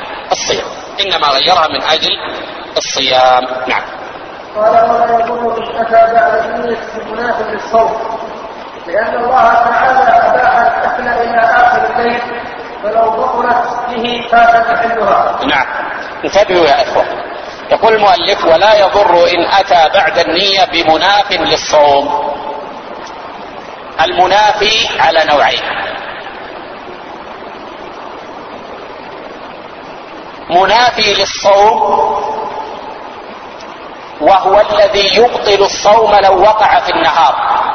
الصيام. نعم. قال ولا يضر إن أتى بعد النية بمناف للصوم، لأن الله تعالى أباح الأكل إلى آخر الليل، فلو بطلت به فات محلها. نعم، انتبهوا يا إخوة. يقول المؤلف ولا يضر إن أتى بعد النية بمناف للصوم. المنافي على نوعين: منافي للصوم وهو الذي يبطل الصوم لو وقع في النهار،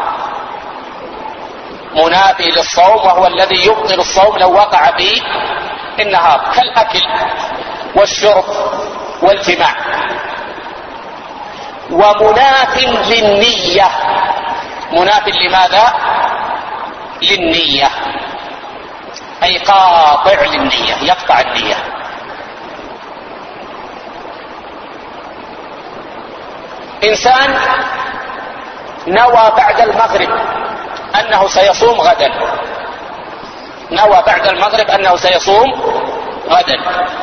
منافي للصوم وهو الذي يبطل الصوم لو وقع في النهار، كالأكل والشرب والجماع. ومناف للنية مناف لماذا؟ للنية، أي قاطع للنية، يقطع النية. إنسان نوى بعد المغرب أنه سيصوم غدا، نوى بعد المغرب أنه سيصوم غدا،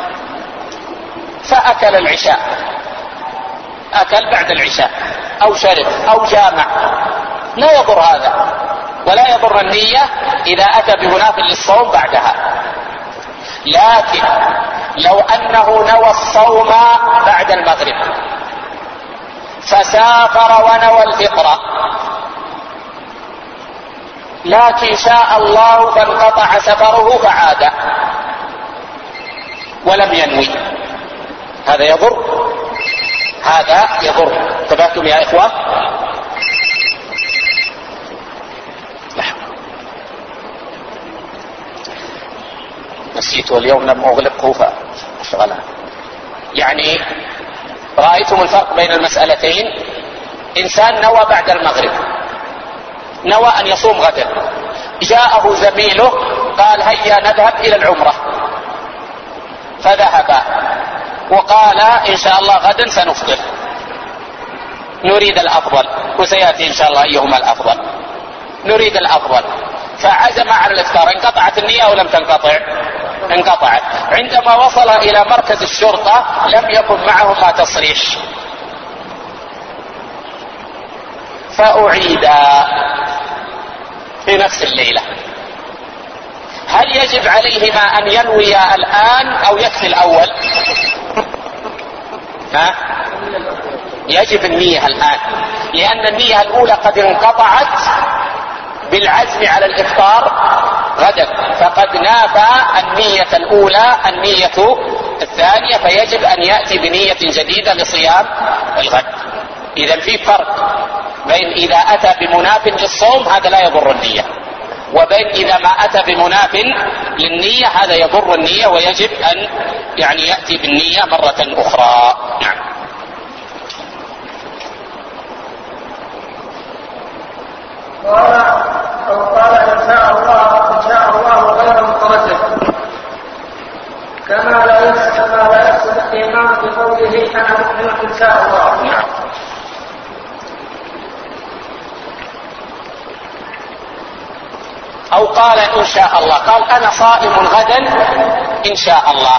فأكل العشاء، أكل بعد العشاء أو شرب أو جامع، لا يضر هذا ولا يضر النية إذا أتى بمناف للصوم بعدها. لكن لو أنه نوى الصوم بعد المغرب فسافر ونوى الفطر، لكن شاء الله فانقطع سفره فعاد ولم ينوي، هذا يضر، هذا يضر. انتبهتم يا إخوة؟ نسيت واليوم لم أغلقه فأشغلها. يعني رأيتم الفرق بين المسألتين؟ إنسان نوى بعد المغرب، نوى أن يصوم غدا، جاءه زميله قال هيا نذهب إلى العمرة، فذهب وقال إن شاء الله غدا سنفطر، نريد الأفضل، وسيأتي إن شاء الله أيهما الأفضل، نريد الأفضل، فعزم على الإفطار. انقطعت النية أو لم تنقطع؟ انقطعت. عندما وصل إلى مركز الشرطة لم يكن معهما تصريح، فأعيد في نفس الليلة. هل يجب عليهما أن ينويا الآن أو يكفي الأول؟ ها؟ يجب النية الآن، لأن النية الأولى قد انقطعت بالعزم على الإفطار غدا، فقد نافى النية الأولى النية الثانية، فيجب أن يأتي بنية جديدة لصيام الغد. إذا في فرق بين إذا أتى بمناف للصوم هذا لا يضر النية، وبين إذا ما أتى بمناف للنية هذا يضر النية، ويجب أن يعني يأتي بالنية مرة أخرى. نعم. قال إن شاء الله غير متردد، كما لا يحسن الإيمان بقوله أنا مؤمن إن شاء الله. أو قال إن شاء الله، قال أنا صائم غدا إن شاء الله،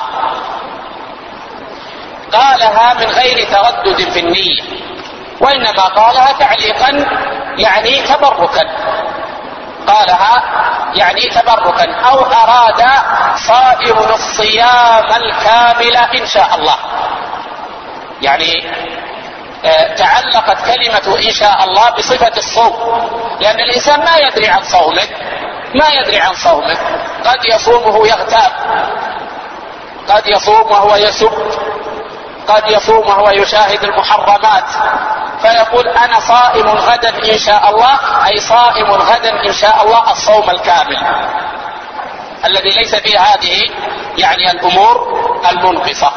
قالها من غير تردد في النية، وإنما قالها تعليقا يعني تبركا، قالها يعني تبركا، أو أراد صائم الصيام الكامل إن شاء الله، يعني تعلقت كلمة إن شاء الله بصفة الصوم، لأن الإنسان ما يدري عن صومه، ما يدري عن صومه، قد يصومه يغتاب، قد يصوم وهو يسب، قد يصوم وهو يشاهد المحرمات، فيقول أنا صائم غدا إن شاء الله، أي صائم غدا إن شاء الله الصوم الكامل الذي ليس فيه هذه يعني الأمور المنقصة،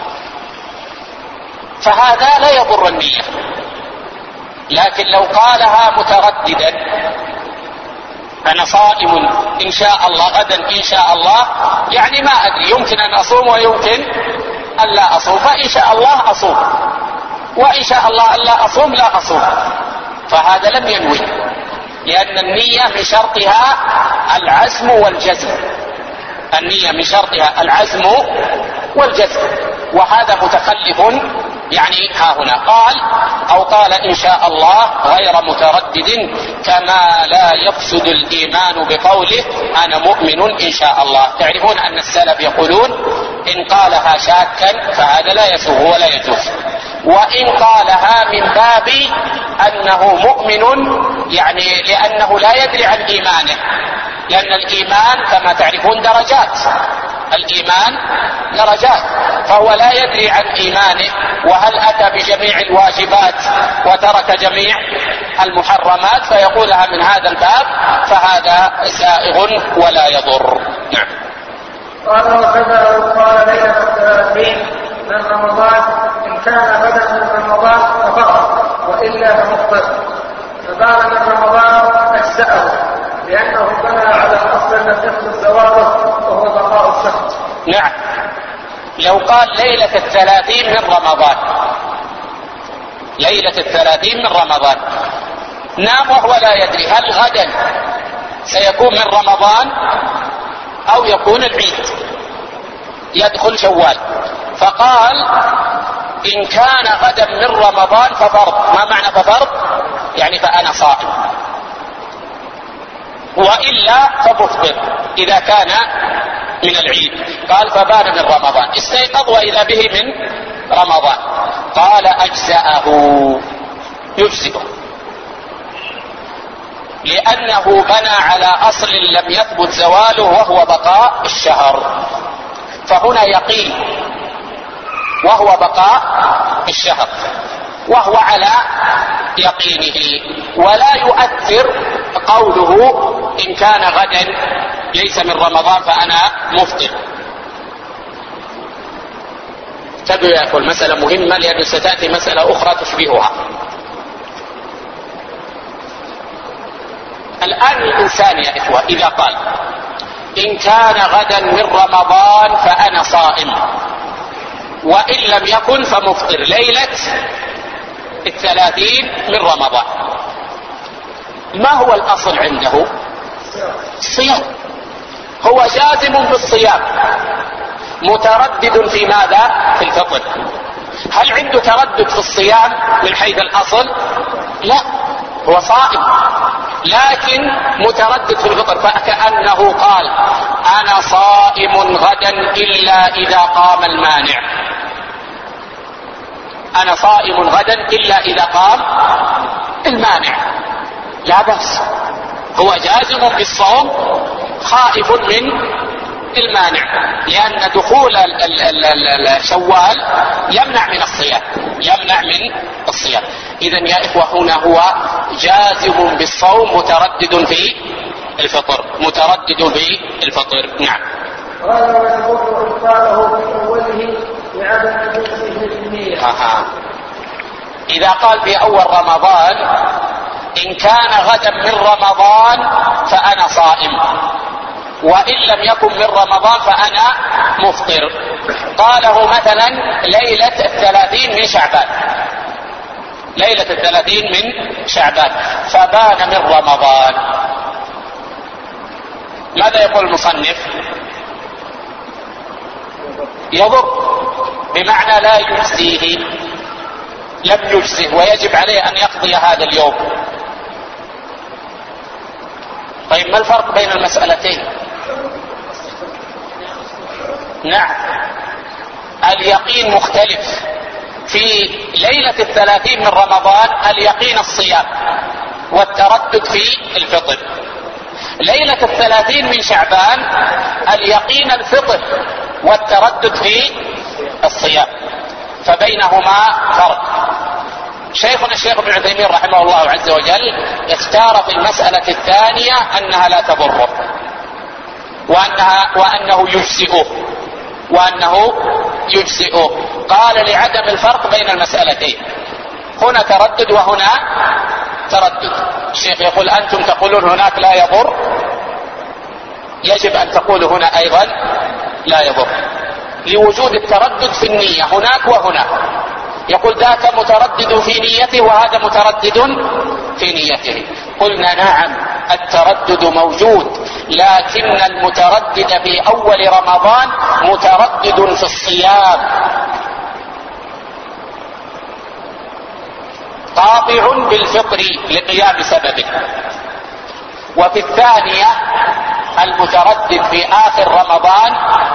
فهذا لا يضر النية. لكن لو قالها مترددا أنا صائم إن شاء الله غدا إن شاء الله، يعني ما أدري، يمكن أن أصوم ويمكن أن لا أصوم، فإن شاء الله أصوم، وإن شاء الله أن لا أصوم لا أصوم، فهذا لم ينوي، لأن النية من شرطها العزم والجزم، النية من شرطها العزم والجزم، وهذا متخلف يعني ها هنا. قال أو قال إن شاء الله غير متردد، كما لا يفسد الإيمان بقوله أنا مؤمن إن شاء الله. تعرفون أن السلف يقولون إن قالها شاكا فهذا لا يسوغ ولا يجوز، وإن قالها من باب أنه مؤمن يعني لأنه لا يدري عن إيمانه، لأن الإيمان كما تعرفون درجات، الإيمان درجات، فهو لا يدري عن إيمانه، وهل أتى بجميع الواجبات وترك جميع المحرمات، فيقولها من هذا الباب، فهذا سائغ ولا يضر. نعم. قال وكذا قال ليلة 30 من رمضان إن كان غدا من رمضان ففقط، وإلا فمفطر. فبان من رمضان أجزأه لأنه بنى على أصل لم يحدث زواله وهو بقاء الشهر. نعم، لو قال ليلة 30 من رمضان، ليلة 30 من رمضان، نام وهو لا يدري هل غدا سيكون من رمضان أو يكون العيد يدخل شوال، فقال إن كان غدا من رمضان ففرض. ما معنى ففرض؟ يعني فأنا صائم، وإلا فمفطر إذا كان من العيد. قال فبان من رمضان، استيقظ وإذا به من رمضان، قال أجزأه، يجزئه، لأنه بنى على أصل لم يثبت زواله وهو بقاء الشهر، فهنا يقين وهو بقاء الشهر، وهو على يقينه، ولا يؤثر قوله إن كان غدا ليس من رمضان فأنا مفطر. تبدو يا أخوة المسألة مهمة، لأنه ستأتي مسألة أخرى تشبهها. الآن الإنسان يا إخوة إذا قال إن كان غدا من رمضان فأنا صائم، وإن لم يكن فمفطر، ليلة 30 من رمضان، ما هو الأصل عنده؟ الصيام، هو جازم بالصيام، متردد في ماذا؟ في الفطر. هل عنده تردد في الصيام من حيث الأصل؟ لا، هو صائم لكن متردد في الفطر، فكأنه قال أنا صائم غدا إلا إذا قام المانع، أنا صائم غدا إلا إذا قام المانع، لا بأس، هو جازم بالصوم خائف من المانع، لأن دخول شوال يمنع من الصيام، يمنع من الصيام. إذن يا إخوة هنا هو جازم بالصوم متردد في الفطر، متردد في الفطر. نعم. قال ويضر إبطاله في أوله لعدم جنسه النية. إذا قال في أول رمضان إن كان غدا من رمضان فأنا صائم، وإن لم يكن من رمضان فأنا مفطر، قاله مثلا ليلة 30 من شعبان، ليلة 30 من شعبان فبان من رمضان، ماذا يقول المصنف؟ يضر، بمعنى لا يجزيه، لم يجزه ويجب عليه أن يقضي هذا اليوم. طيب ما الفرق بين المسألتين؟ نعم، اليقين مختلف. في ليلة 30 من رمضان اليقين الصيام والتردد في الفطر، ليلة 30 من شعبان اليقين الفطر والتردد في الصيام، فبينهما فرق. شيخنا الشيخ ابن عثيمين رحمه الله عز وجل اختار في المسألة الثانية أنها لا تضره، وأنه يجزئه، قال لعدم الفرق بين المسألتين، هنا تردد وهنا تردد. الشيخ يقول أنتم تقولون هناك لا يضر، يجب أن تقولوا هنا أيضا لا يضر، لوجود التردد في النية هناك وهناك. يقول ذاك متردد في نيته وهذا متردد في نيته. قلنا نعم، التردد موجود، لكن المتردد في أول رمضان متردد في الصيام، قاطع بالفطر لقيام سببه. وفي الثانية المتردد في آخر رمضان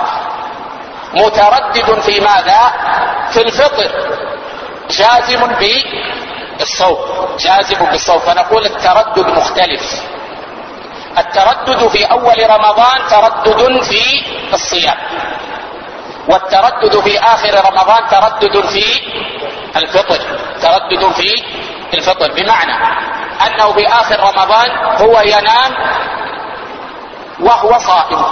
متردد في ماذا؟ في الفطر، جازم بالصوم، جازم بالصوم. فنقول التردد مختلف، التردد في أول رمضان تردد في الصيام، والتردد في آخر رمضان تردد في الفطر، تردد في الفطر، بمعنى أنه في آخر رمضان هو ينام وهو صائم،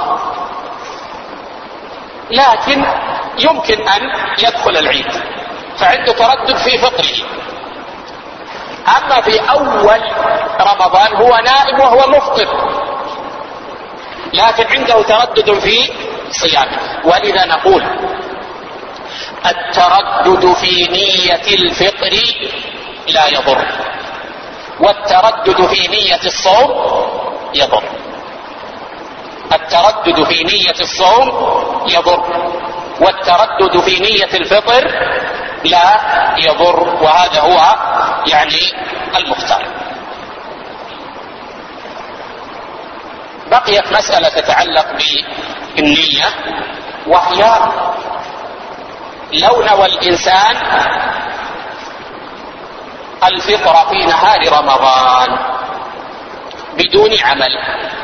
لكن يمكن أن يدخل العيد فعنده تردد في فطره. أما في أول رمضان هو نائم وهو مفطر، لكن عنده تردد في صيامه. ولذا نقول التردد في نية الفطر لا يضر، والتردد في نية الصوم يضر. التردد في نية الصوم يضر، والتردد في نية الفطر لا يضر، وهذا هو يعني المختار. بقيت مسألة تتعلق بالنية، وهي لو نوى الإنسان الفطر في نهار رمضان بدون عمل،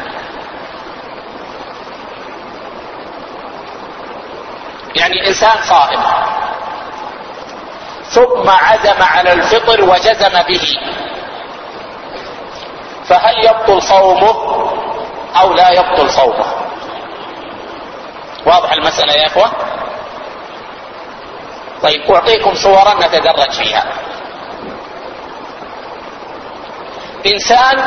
يعني إنسان صائم ثم عزم على الفطر وجزم به، فهل يبطل صومه أو لا يبطل صومه؟ واضح المسألة يا إخوة؟ طيب أعطيكم صورا نتدرج فيها. إنسان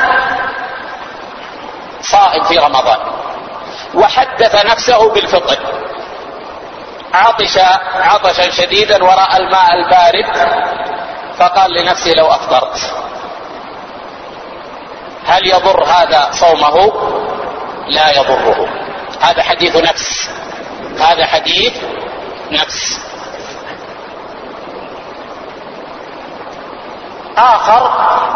صائم في رمضان وحدث نفسه بالفطر، عطش عطشا شديدا ورأى الماء البارد فقال لنفسه لو أفطرت، هل يضر هذا صومه؟ لا يضره. هذا حديث نفس، هذا حديث نفس. آخر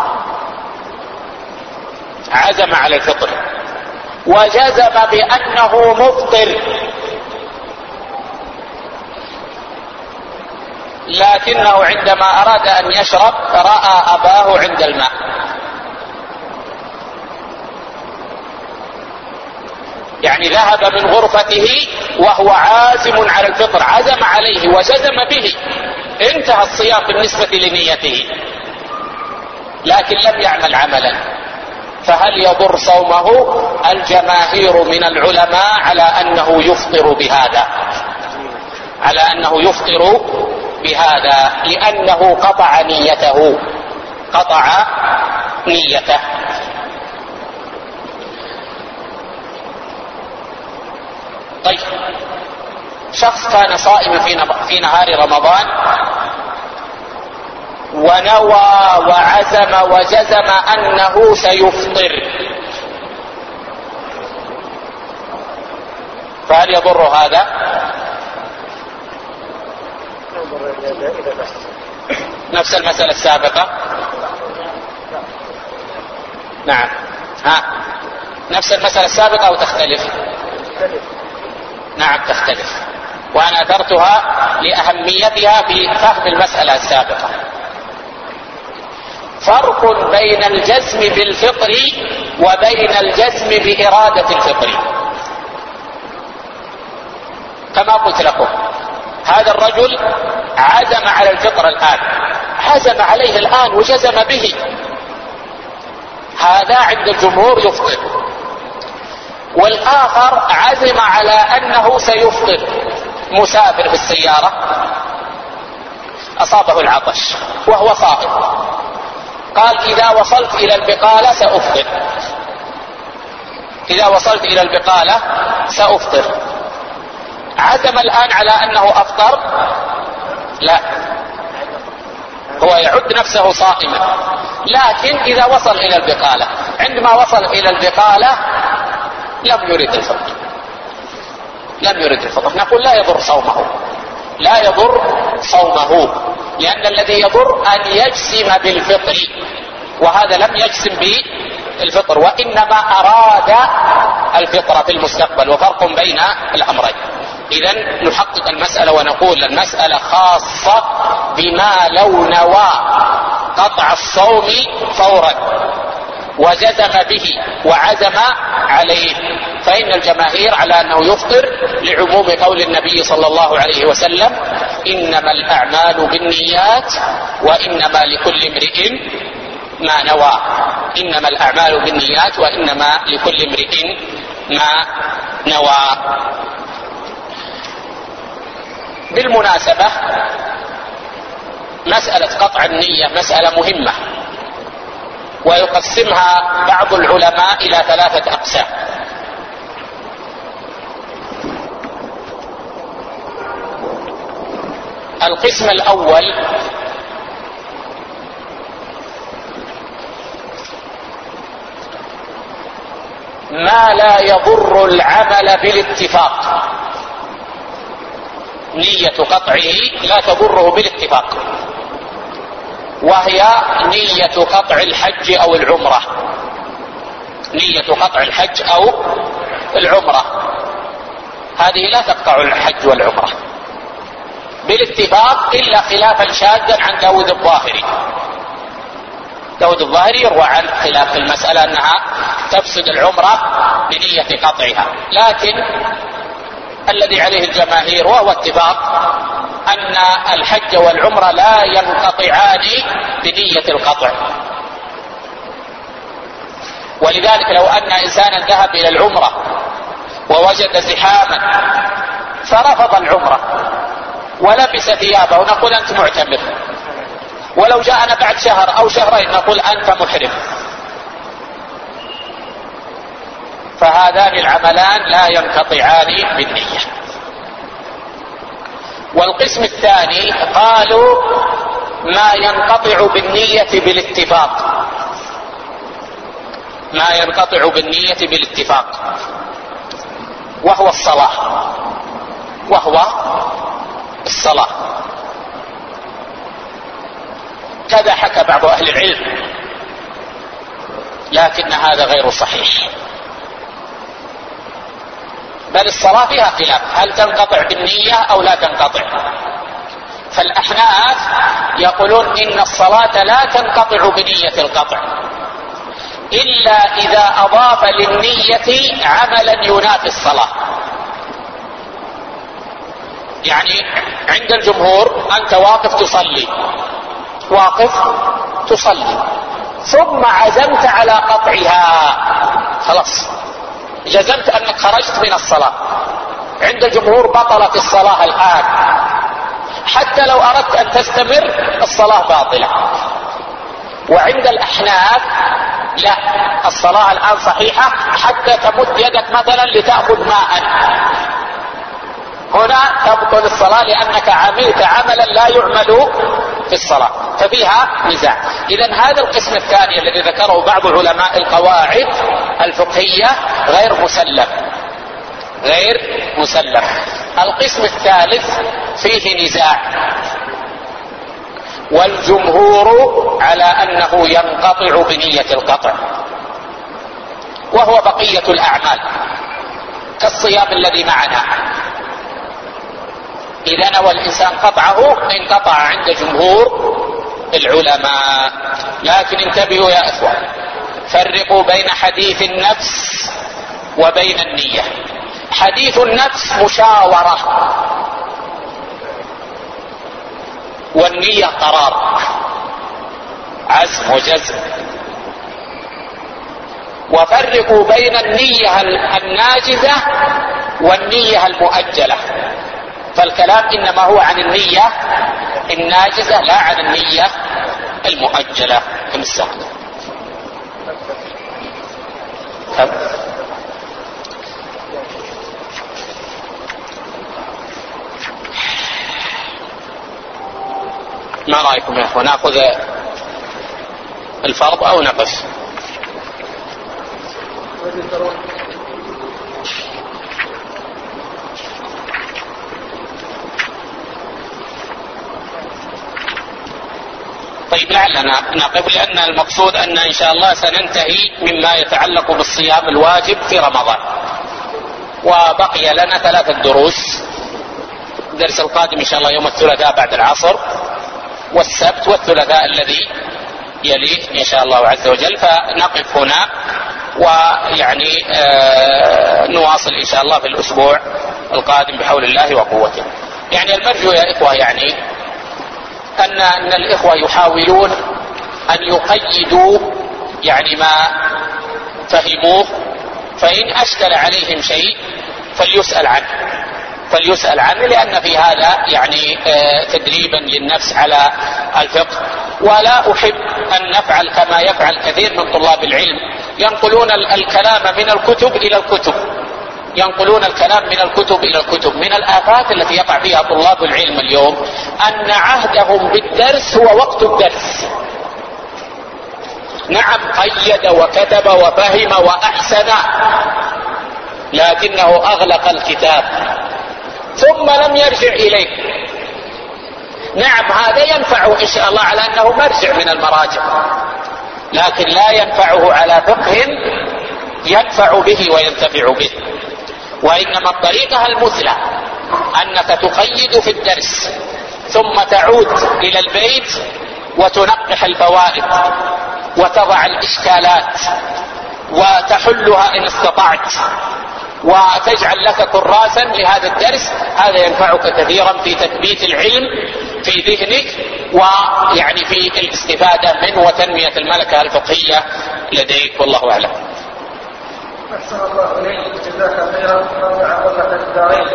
عزم على الفطر وجزم بأنه مفطر، لكنه عندما أراد أن يشرب رأى أباه عند الماء، يعني ذهب من غرفته وهو عازم على الفطر، عزم عليه وجزم به، انتهى الصيام بالنسبة لنيته، لكن لم يعمل عملا، فهل يضر صومه؟ الجماهير من العلماء على أنه يفطر بهذا، على أنه يفطر بهذا، لأنه قطع نيته، قطع نيته. طيب، شخص كان صائما في نهار رمضان ونوى وعزم وجزم أنه سيفطر، فهل يضر هذا؟ نفس المسألة السابقة. نعم، نفس المسألة السابقة أو تختلف؟ نعم تختلف، وأنا أثرتها لأهميتها في فهم المسألة السابقة. فرق بين الجزم بالفطر وبين الجزم بإرادة الفطر. كما قلت لكم، هذا الرجل عزم على الفطر الآن، عزم عليه الآن وجزم به، هذا عند الجمهور يفطر. والآخر عزم على أنه سيفطر، مسافر في السيارة أصابه العطش وهو صائم، قال إذا وصلت إلى البقالة سأفطر، إذا وصلت إلى البقالة سأفطر. عزم الآن على أنه أفطر؟ لا، هو يعد نفسه صائما، لكن إذا وصل إلى البقالة، عندما وصل إلى البقالة لم يرد الفطر، لم يرد الفطر، نقول لا يضر صومه، لا يضر صومه، لأن الذي يضر أن يجزم بالفطر، وهذا لم يجزم بالفطر، وإنما أراد الفطر في المستقبل، وفرق بين الأمرين. إذن نحقق المسألة ونقول المسألة خاصة بما لو نوى قطع الصوم فورا وجزم به وعزم عليه، فإن الجماهير على أنه يفطر لعموم قول النبي صلى الله عليه وسلم: إنما الأعمال بالنيات وإنما لكل امرئ ما نوى. إنما الأعمال بالنيات وإنما لكل امرئ ما نوى. بالمناسبة مسألة قطع النية مسألة مهمة، ويقسمها بعض العلماء إلى 3 أقسام. القسم الأول ما لا يضر العمل بالاتفاق، نية قطعه لا تضره بالاتفاق، وهي نية قطع الحج أو العمرة. نية قطع الحج أو العمرة هذه لا تقطع الحج والعمرة بالاتفاق، إلا خلافا شاذا عن داود الظاهري. داود الظاهري يروى عن خلاف في المسألة أنها تفسد العمرة بنية قطعها، لكن الذي عليه الجماهير وهو اتفاق أن الحج والعمرة لا ينقطعان بنية القطع. ولذلك لو أن إنسانا ذهب إلى العمرة ووجد زحاما فرفض العمرة ولبس ثيابه نقول أنت معتمر، ولو جاءنا بعد شهر أو شهرين نقول أنت محرم. فهذان العملان لا ينقطعان بالنية. والقسم الثاني قالوا ما ينقطع بالنية بالاتفاق، ما ينقطع بالنية بالاتفاق وهو الصلاة، وهو الصلاة. كذا حكى بعض أهل العلم، لكن هذا غير صحيح، بل الصلاة فيها خلاف هل تنقطع بالنية أو لا تنقطع. فالأحناف يقولون إن الصلاة لا تنقطع بنية القطع إلا إذا أضاف للنية عملا ينافي الصلاة. يعني عند الجمهور أنت واقف تصلي، واقف تصلي ثم عزمت على قطعها، خلاص جزمت أنك خرجت من الصلاة، عند الجمهور بطلت الصلاة الآن، حتى لو أردت أن تستمر الصلاة باطلة. وعند الأحناف لا، الصلاة الآن صحيحة حتى تمد يدك مثلا لتأخذ ماء، هنا تبطل الصلاة لأنك عملت عملا لا يعمل في الصلاة، ففيها نزاع. إذن هذا القسم الثاني الذي ذكره بعض علماء القواعد الفقهية غير مسلم، غير مسلم. القسم الثالث فيه نزاع، والجمهور على أنه ينقطع بنية القطع، وهو بقية الأعمال كالصيام الذي معنا، إذا نوى الإنسان قطعه انقطع عند جمهور العلماء. لكن انتبهوا يا إخوة، فرقوا بين حديث النفس وبين النية. حديث النفس مشاورة، والنية قرار عزم وجزم. وفرقوا بين النية الناجزة والنية المؤجلة، فالكلام إنما هو عن النية الناجزة لا عن النية المؤجلة. كم الساعة؟ ما رأيكم يا أخوة، نأخذ الفرض أو نقف؟ طيب لعلنا نقف، لأن المقصود أن إن شاء الله سننتهي مما يتعلق بالصيام الواجب في رمضان، وبقي لنا 3 دروس. الدرس القادم إن شاء الله يوم الثلاثاء بعد العصر، والسبت والثلاثاء الذي يليه إن شاء الله عز وجل. فنقف هنا ويعني نواصل إن شاء الله في الأسبوع القادم بحول الله وقوته. يعني المرجو يا إخوة يعني أن الإخوة يحاولون أن يقيدوا يعني ما فهموه، فإن أشكل عليهم شيء فليسأل عنه، لأن في هذا يعني تدريبا للنفس على الفقه. ولا أحب أن نفعل كما يفعل كثير من طلاب العلم، ينقلون الكلام من الكتب إلى الكتب، ينقلون الكلام من الكتب إلى الكتب. من الآفات التي يقع فيها طلاب العلم اليوم أن عهدهم بالدرس هو وقت الدرس. نعم قيد وكتب وفهم وأحسن، لكنه أغلق الكتاب ثم لم يرجع إليه. نعم هذا ينفعه إن شاء الله على أنه مرجع من المراجع، لكن لا ينفعه على فقه ينفع به وينتفع به. وإنما الطريقة المثلى أنك تقيد في الدرس ثم تعود إلى البيت وتنقح الفوائد وتضع الإشكالات وتحلها إن استطعت، وتجعل لك كراسا لهذا الدرس. هذا ينفعك كثيرا في تثبيت العلم في ذهنك، ويعني في الاستفادة منه وتنمية الملكة الفقهية لديك، والله أعلم. أحسن الله إليك، جزاك خيرا وجعل لك الدارين.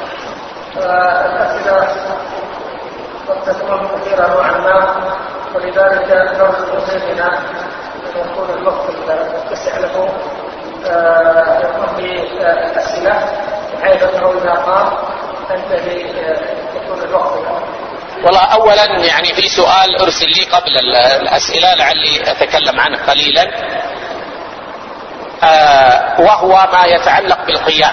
الأسئلة قد تكون كثيرة نوعا ما، ولذلك نرجو سيدنا أن يكون الوقت المتسع له يكون في الأسئلة بحيث أنه إذا قام تنتهي يكون الوقت له. والله أولا يعني في سؤال أرسل لي قبل الأسئلة لعلي أتكلم عنه قليلا، وهو ما يتعلق بالقيام،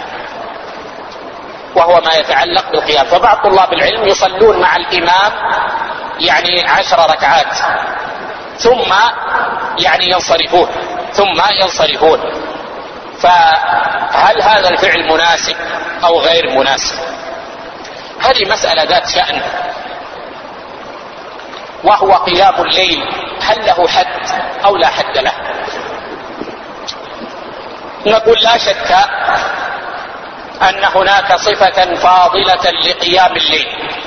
فبعض طلاب العلم يصلون مع الإمام يعني 10 ركعات ثم يعني ينصرفون، فهل هذا الفعل مناسب أو غير مناسب؟ هذه مسألة ذات شأن. وهو قيام الليل هل له حد أو لا حد له؟ نقول لا شك أن هناك صفة فاضلة لقيام الليل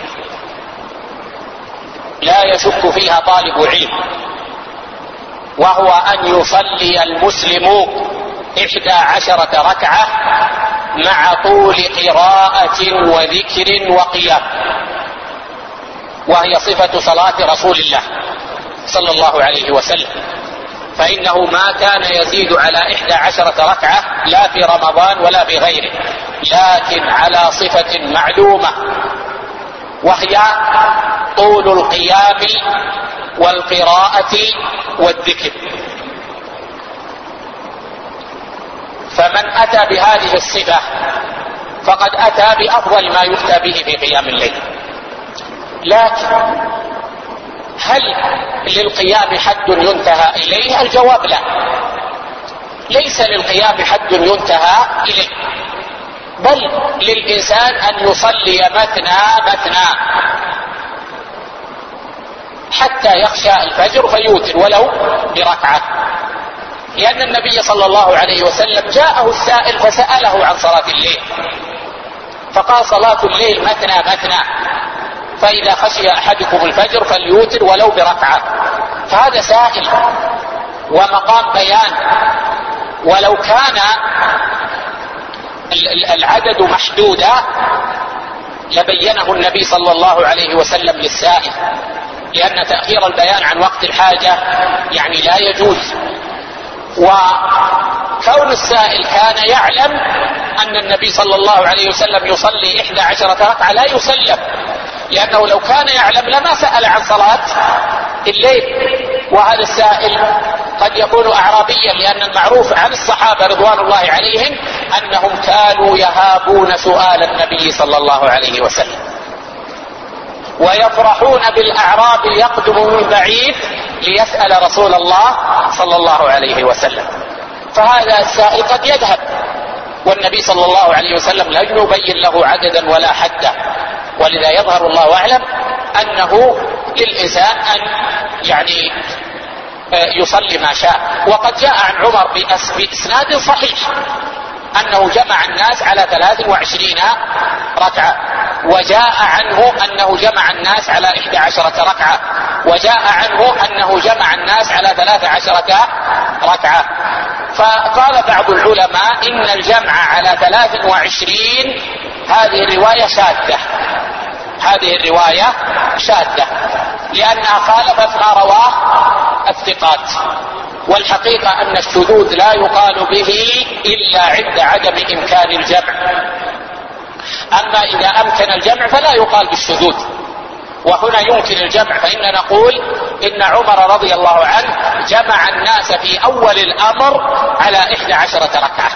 لا يشك فيها طالب علم، وهو أن يصلي المسلم 11 ركعة مع طول قراءة وذكر وقيام، وهي صفة صلاة رسول الله صلى الله عليه وسلم، فإنه ما كان يزيد على 11 ركعة لا في رمضان ولا بغيره، لكن على صفة معلومة، وهي طول القيام والقراءة والذكر. فمن أتى بهذه الصفة فقد أتى بأفضل ما يؤتى به في قيام الليل. لكن هل للقيام حد ينتهى إليه؟ الجواب لا، ليس للقيام حد ينتهى إليه، بل للإنسان أن يصلي مثنى حتى يخشى الفجر فيوتر ولو بركعة، لأن النبي صلى الله عليه وسلم جاءه السائل فسأله عن صلاة الليل فقال صلاة الليل مثنى، فإذا خشي أحدكم الفجر فليوتر ولو بركعة. فهذا سائل ومقام بيان، ولو كان العدد محدودا لبينه النبي صلى الله عليه وسلم للسائل، لأن تأخير البيان عن وقت الحاجة يعني لا يجوز. وكون السائل كان يعلم أن النبي صلى الله عليه وسلم يصلي 11 ركعة لا يسلم، لأنه لو كان يعلم لما سأل عن صلاة الليل. وهذا السائل قد يكون أعرابيا، لأن المعروف عن الصحابة رضوان الله عليهم أنهم كانوا يهابون سؤال النبي صلى الله عليه وسلم، ويفرحون بالأعراب يقدم من بعيد ليسأل رسول الله صلى الله عليه وسلم. فهذا السائل قد يذهب، والنبي صلى الله عليه وسلم لا يبين له عددا ولا حدا، ولذا يظهر الله أعلم أنه للإنسان أن يعني يصلي ما شاء. وقد جاء عن عمر بإسناد صحيح أنه جمع الناس على 23 ركعة، وجاء عنه أنه جمع الناس على 11 ركعة، وجاء عنه أنه جمع الناس على 13 ركعة. فقال بعض العلماء إن الجمع على 23 هذه الرواية شاذة، هذه الرواية شاذة لأنها خالفت ما رواه الثقات. والحقيقة أن الشذوذ لا يقال به إلا عند عدم إمكان الجمع، أما إذا أمكن الجمع فلا يقال بالشذوذ، وهنا يمكن الجمع، فإننا نقول إن عمر رضي الله عنه جمع الناس في أول الأمر على 11 ركعة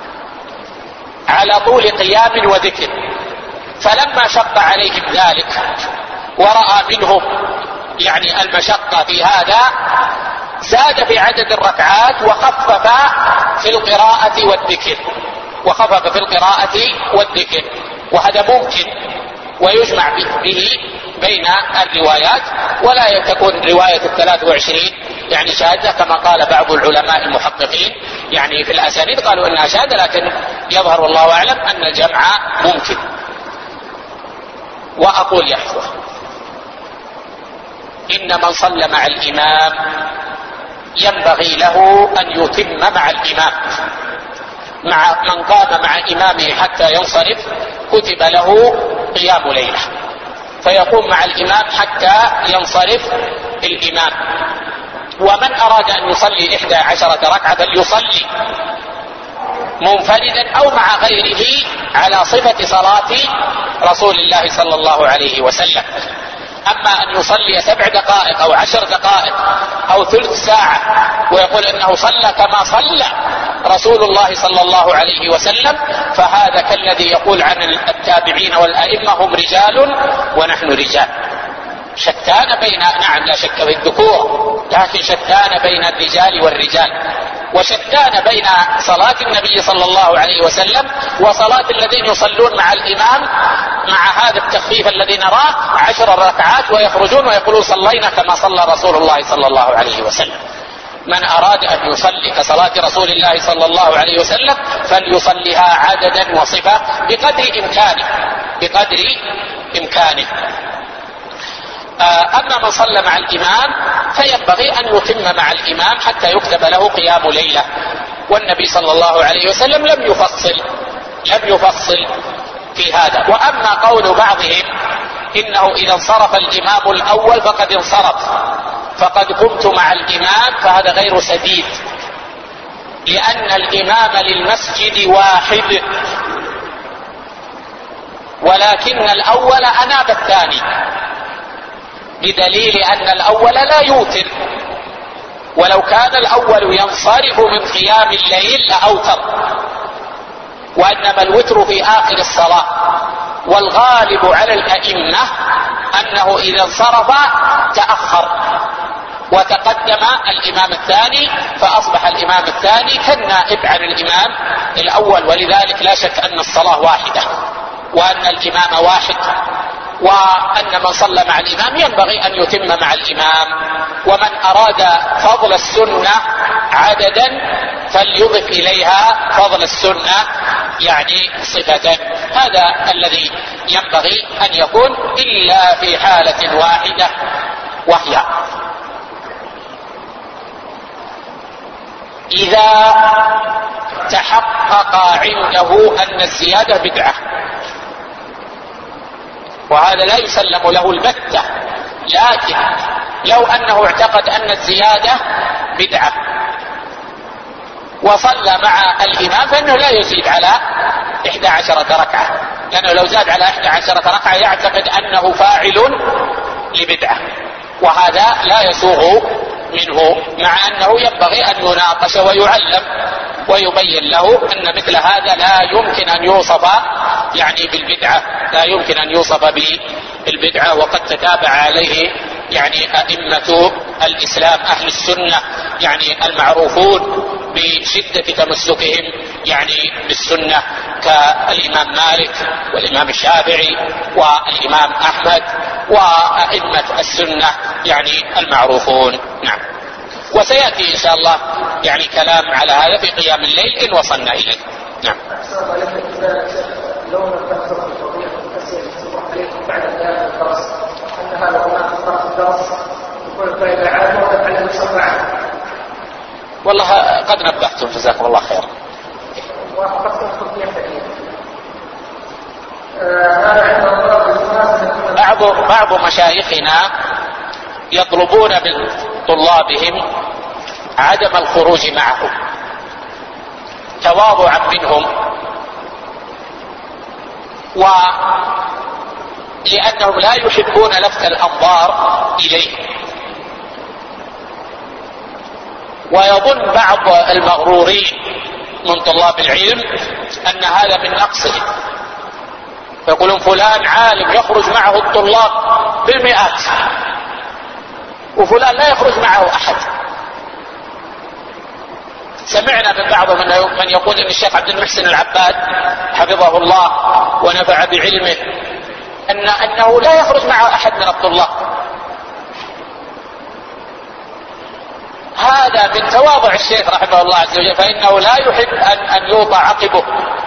على طول قيام وذكر، فلما شق عليهم ذلك ورأى منهم يعني المشقة في هذا زاد في عدد الركعات وخفف في القراءة والذكر، وهذا ممكن ويجمع به بين الروايات، ولا تكون رواية 23 يعني شاذة كما قال بعض العلماء المحققين يعني في الأسانيد قالوا إنها شاذة، لكن يظهر والله أعلم أن الجمع ممكن. وأقول يحفظ إن من صلى مع الإمام ينبغي له أن يتم مع الإمام، مع من قام مع إمامه حتى ينصرف كتب له قيام ليلة، فيقوم مع الإمام حتى ينصرف الإمام. ومن أراد أن يصلي 11 ركعة فليصلي منفردا أو مع غيره على صفة صلاة رسول الله صلى الله عليه وسلم. أما أن يصلي 7 دقائق أو 10 دقائق أو ثلث ساعة ويقول إنه صلى كما صلى رسول الله صلى الله عليه وسلم، فهذا كالذي يقول عن التابعين والأئمة هم رجال ونحن رجال. شتان بين، نعم لا شك في الذكور، لكن شتان بين الرجال والرجال، وشتان بين صلاة النبي صلى الله عليه وسلم وصلاة الذين يصلون مع الإمام مع هذا التخفيف الذي نراه 10 ركعات ويخرجون ويقولون صلينا كما صلى رسول الله صلى الله عليه وسلم. من أراد أن يصلي كصلاة رسول الله صلى الله عليه وسلم فليصليها عددا وصفة بقدر إمكانه. أما من صلى مع الإمام فينبغي أن يتم مع الإمام حتى يكتب له قيام ليلة، والنبي صلى الله عليه وسلم لم يفصل في هذا. وأما قول بعضهم إنه إذا انصرف الإمام الأول فقد انصرف فقد قمت مع الإمام، فهذا غير سديد، لأن الإمام للمسجد واحد، ولكن الأول أناب الثاني، بدليل أن الأول لا يوتر، ولو كان الأول ينصرف من قيام الليل لأوتر، وإنما الوتر في آخر الصلاة. والغالب على الأئمة أنه إذا انصرف تأخر وتقدم الإمام الثاني، فأصبح الإمام الثاني كالنائب عن الإمام الأول، ولذلك لا شك أن الصلاة واحدة وأن الإمام واحد، وأن من صلى مع الإمام ينبغي أن يتم مع الإمام. ومن أراد فضل السنة عددا فليضف إليها فضل السنة يعني صفة، هذا الذي ينبغي أن يكون، إلا في حالة واحدة وهي إذا تحقق عنده أن الزيادة بدعة، وهذا لا يسلم له البتة، لكن لو أنه اعتقد أن الزيادة بدعة وصلى مع الإمام فإنه لا يزيد على 11 ركعة، لأنه لو زاد على 11 ركعة يعتقد أنه فاعل لبدعة، وهذا لا يسوغ منه، مع أنه ينبغي أن يناقش ويعلم ويبين له أن مثل هذا لا يمكن أن يوصف يعني بالبدعة، لا يمكن أن يوصف بالبدعة، وقد تتابع عليه يعني أئمة الإسلام أهل السنة يعني المعروفون بشدة تمسكهم يعني بالسنة، كالإمام مالك والإمام الشافعي والإمام أحمد وأئمة السنة يعني المعروفون. نعم، وسيأتي إن شاء الله يعني كلام على هذا في قيام الليل إن وصلنا إليه. نعم. لو نفسر في قضية الأسئلة عليكم بعد هذا الدرس أن هذا هناك فرق الدرس يكون فإذا عاد وقد علم الشرع. والله قد نبهتم جزاكم الله خير. وقد تذكر فيها تأكيد. هذا عند الله بالناس يكون بعض مشايخنا يطلبون من طلابهم عدم الخروج معهم تواضعا منهم، ولأنهم لا يحبون لفت الأنظار إليه. ويظن بعض المغرورين من طلاب العلم أن هذا من نقصهم، يقولون فلان عالم يخرج معه الطلاب بالمئات وفلان لا يخرج معه أحد. سمعنا من بعضهم من يقول ان الشيخ عبد المحسن العباد حفظه الله ونفع بعلمه انه لا يخرج معه احد من الطلاب. هذا من تواضع الشيخ رحمه الله عز وجل، فانه لا يحب ان يوضع عقبه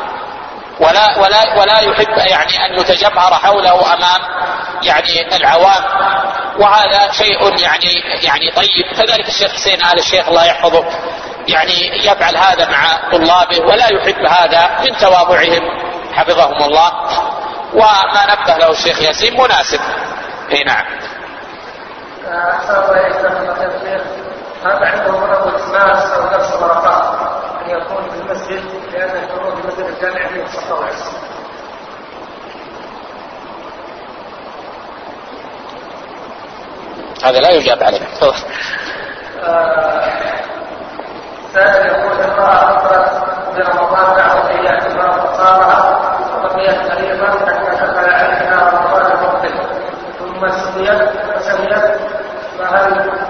ولا يحب يعني ان يتجمهر حوله امام يعني العوام، وهذا شيء يعني طيب. كذلك الشيخ حسين آل الشيخ الله يحفظه يعني يفعل هذا مع طلابه ولا يحب هذا من تواضعهم حفظهم الله. وما نبه له الشيخ ياسين مناسب. اي نعم. هذا عندهم أول إسماس أو درس ورقات أن يكون في المسجد، لأن الحضور في المسجد الجامع فيه الصحة والعصر. هذا لا يجاب عليه. سائل يقول امرأة أفرت برمضان بعد أيام ما فصارها وبقيت قريبا حتى دخل عليها رمضان المقبل ثم سويت فهل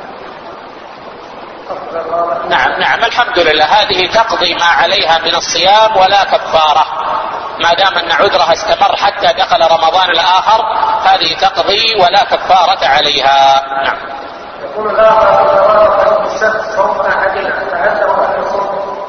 نعم الحمد لله، هذه تقضي ما عليها من الصيام ولا كفارة، ما دام أن عذرها استمر حتى دخل رمضان الآخر هذه تقضي ولا كفارة عليها. نعم. يقول الآخر السبت صوم أحدنا فهل له أن يصوم؟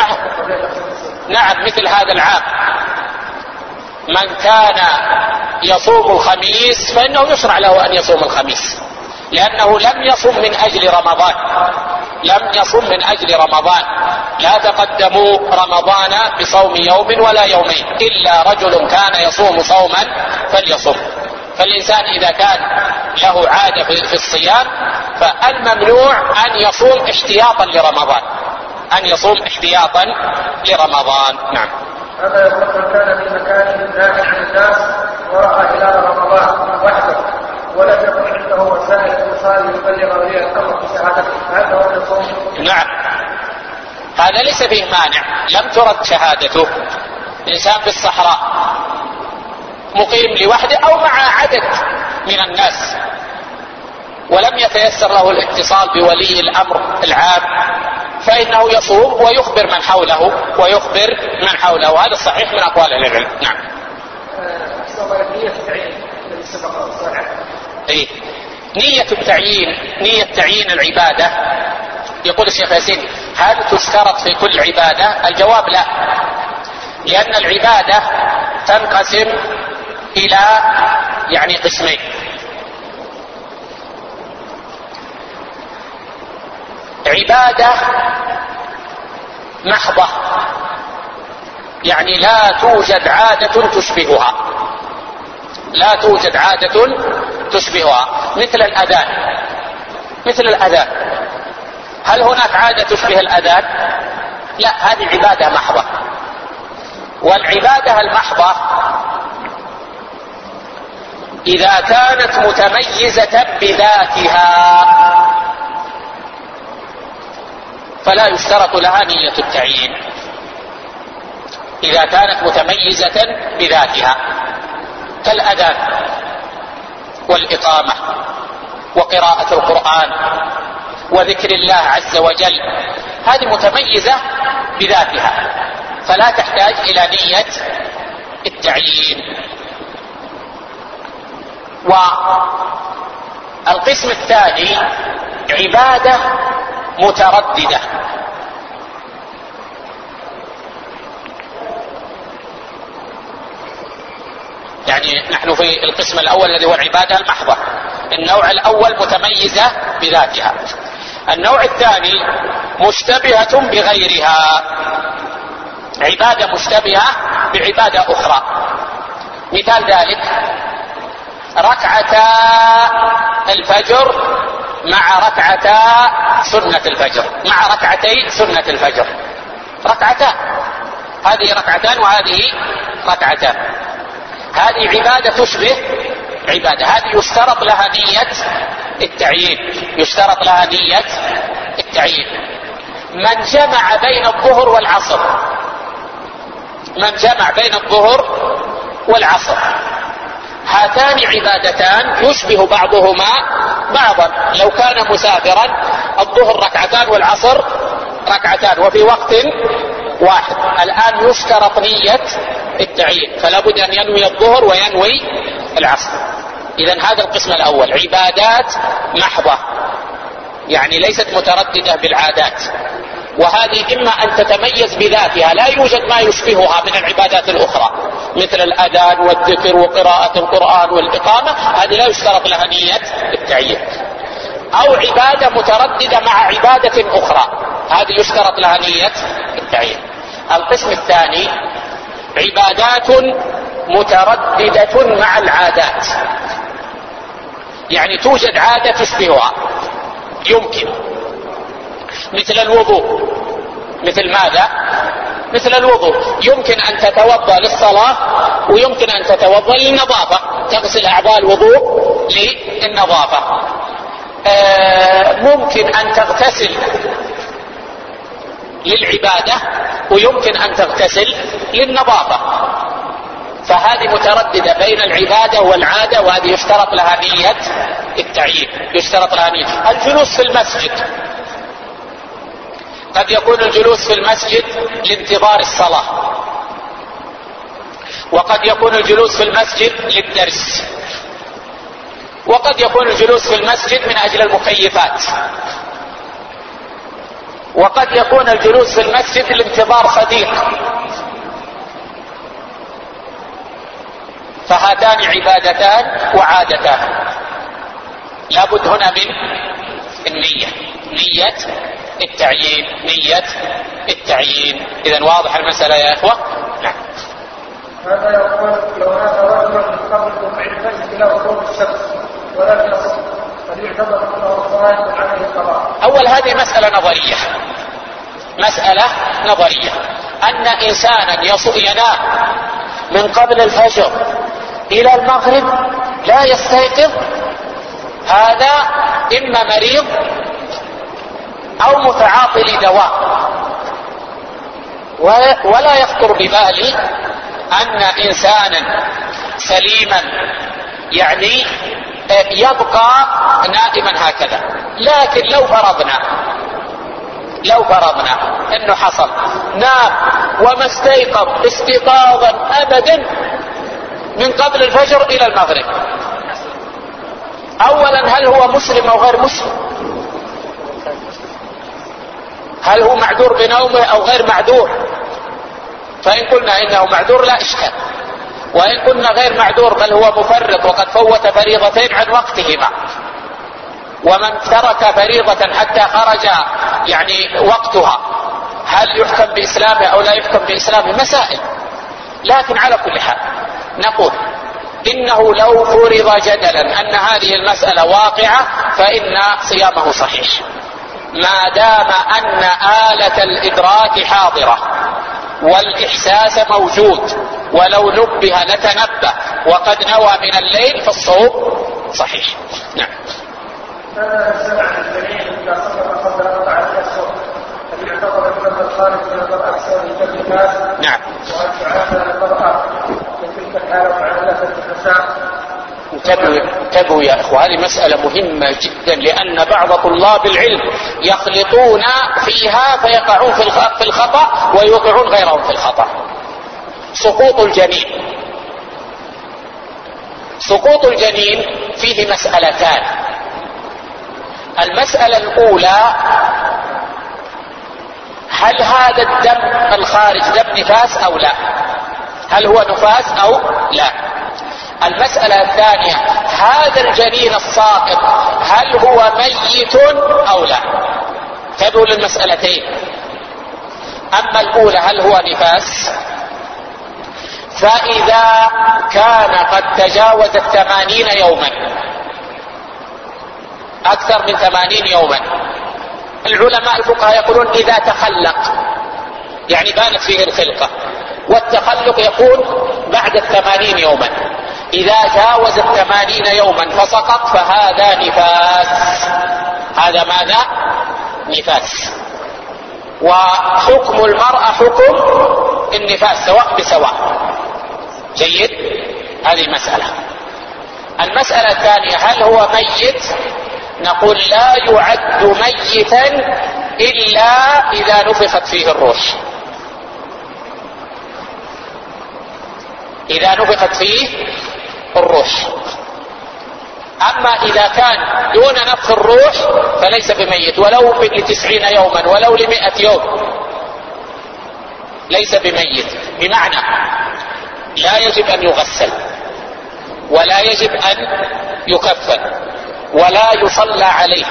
نعم مثل هذا العام من كان يصوم الخميس فإنه يشرع له أن يصوم الخميس، لأنه لم يصم من أجل رمضان، لم يصم من أجل رمضان. لا تقدموا رمضان بصوم يوم ولا يومين، إلا رجل كان يصوم صوما فليصم. فالإنسان إذا كان له عادة في الصيام فالممنوع أن يصوم احتياطا لرمضان، أن يصوم احتياطا لرمضان. نعم. هذا يقول كان في مكان ناهي عن الناس ورأى هلال رمضان وحده ولم يكن عنده وسائل اتصال يبلغ ولي الامر بشهادته، هذا هو الصوم؟ نعم هذا ليس فيه مانع، لم ترد شهادته. الانسان في الصحراء مقيم لوحده او مع عدد من الناس ولم يتيسر له الاتصال بولي الامر العام فانه يصوم ويخبر من حوله هذا الصحيح من اقوال اهل العلم. نعم. نية التعيين، نية تعيين العبادة، يقول الشيخ ياسين هل تشترط في كل عبادة؟ الجواب لا، لأن العبادة تنقسم إلى يعني قسمين. عبادة محضة يعني لا توجد عادة تشبهها، لا توجد عادة تشبهها، مثل الأذان. هل هناك عادة تشبه الأذان؟ لا، هذه عبادة محضة. والعبادة المحضة إذا كانت متميزة بذاتها فلا يشترط لها نية التعيين، إذا كانت متميزة بذاتها كالأذان والإقامة وقراءة القرآن وذكر الله عز وجل، هذه متميزة بذاتها فلا تحتاج إلى نية التعيين. والقسم الثاني عبادة مترددة، يعني نحن في القسم الأول الذي هو العبادة المحضة. النوع الأول متميزة بذاتها، النوع الثاني مشتبهة بغيرها، عبادة مشتبهة بعبادة أخرى. مثال ذلك ركعتا الفجر مع ركعتا سنة الفجر، مع ركعتي سنة الفجر، ركعتان، هذه ركعتان وهذه ركعتان. هذه عبادة تشبه عبادة، هذه يشترط لها نية التعيين، يشترط لها نية التعيين. من جمع بين الظهر والعصر، من جمع بين الظهر والعصر، هاتان عبادتان يشبه بعضهما بعضا. لو كان مسافرا الظهر ركعتان والعصر ركعتان وفي وقت واحد، الآن يشترط نية التعيين، فلا بد أن ينوي الظهر وينوي العصر. إذن هذا القسم الأول عبادات محضة، يعني ليست مترددة بالعادات، وهذه إما أن تتميز بذاتها، لا يوجد ما يشبهها من العبادات الأخرى مثل الأذان والذكر وقراءة القرآن والإقامة، هذه لا يشترط لها نية التعيين. أو عبادة مترددة مع عبادة أخرى، هذه يشترط لها نية التعيين. القسم الثاني عبادات مترددة مع العادات، يعني توجد عادة تشبهها، يمكن مثل الوضوء. مثل ماذا؟ مثل الوضوء، يمكن أن تتوضأ للصلاة ويمكن أن تتوضأ للنظافة، تغسل أعضاء الوضوء للنظافة. ممكن أن تغتسل للعبادة ويمكن أن تغتسل للنظافة، فهذه مترددة بين العبادة والعادة، وهذه يشترط لها نية التعيين، يشترط لها نية. الجلوس في المسجد، قد يكون الجلوس في المسجد لانتظار الصلاة، وقد يكون الجلوس في المسجد للدرس، وقد يكون الجلوس في المسجد من أجل المكيفات، وقد يكون الجلوس في المسجد لانتظار صديق. فهاتان عبادتان وعادتان، لابد هنا من النية، نية التعيين، نية التعيين. إذن واضح المسألة يا إخوة؟ نعم. هذا يقول لو مات رجل من قبل طلوع الفجر إلى غروب الشمس ولم يصم، هل يعتبر أنه صلاة عليه قضاء؟ أول هذه مسألة نظرية، مسألة نظرية، أن إنسانا ينام من قبل الفجر إلى المغرب لا يستيقظ، هذا إما مريض أو متعاطي لدواء، ولا يخطر ببالي أن إنسانا سليما يعني يبقى نائما هكذا. لكن لو فرضنا أنه حصل نام وما استيقظ استيقاظا أبدا من قبل الفجر إلى المغرب، أولا هل هو مسلم أو غير مسلم؟ هل هو معذور بنومه أو غير معذور؟ فإن قلنا إنه معذور لا إشكال، وإن قلنا غير معذور بل هو مفرط وقد فوت فريضتين عن وقتهما، ومن ترك فريضة حتى خرج يعني وقتها هل يحكم بإسلامه أو لا يحكم بإسلامه؟ مسائل. لكن على كل حال نقول إنه لو فرض جدلا أن هذه المسألة واقعة فإن صيامه صحيح، ما دام أن آلة الإدراك حاضرة والإحساس موجود، ولو نبه لتنبه وقد نوى من الليل فالصوم صحيح. نعم. هذا السمع الجميل إذا صدق قبل 4 أشهر هل يعتبر أنه الخارج من المرأة بسبب النفاس؟ نعم. وهل تعامل المرأة في تلك الحالة معاملة النساء؟ انتبهوا يا إخوة، هذه مسألة مهمة جدا، لأن بعض طلاب العلم يخلطون فيها فيقعون في الخطأ ويوقعون غيرهم في الخطأ. سقوط الجنين، سقوط الجنين فيه مسألتان. المسألة الأولى هل هذا الدم الخارج دم نفاس أو لا؟ هل هو نفاس أو لا؟ المسألة الثانية هذا الجنين الساقط هل هو ميت أو لا؟ تبدو للمسألتين. أما الأولى هل هو نفاس فإذا كان قد تجاوز 80 يوما، أكثر من 80 يوما، العلماء الفقهاء يقولون إذا تخلق، يعني بانت فيه الخلقة، والتخلق يكون بعد 80 يوما. إذا جاوز 80 يوما فسقط فهذا نفاس. هذا ماذا؟ نفاس. وحكم المرأة حكم النفاس سواء بسواء. جيد؟ هذه مسألة. المسألة الثانية، هل هو ميت؟ نقول لا يعد ميتا إلا إذا نفخت فيه الروح. إذا نفخت فيه الروح. أما إذا كان دون نفخ الروح فليس بميت، ولو ل90 يوما ولو ل100 يوم ليس بميت. بمعنى لا يجب أن يغسل، ولا يجب أن يكفن، ولا يصلى عليه،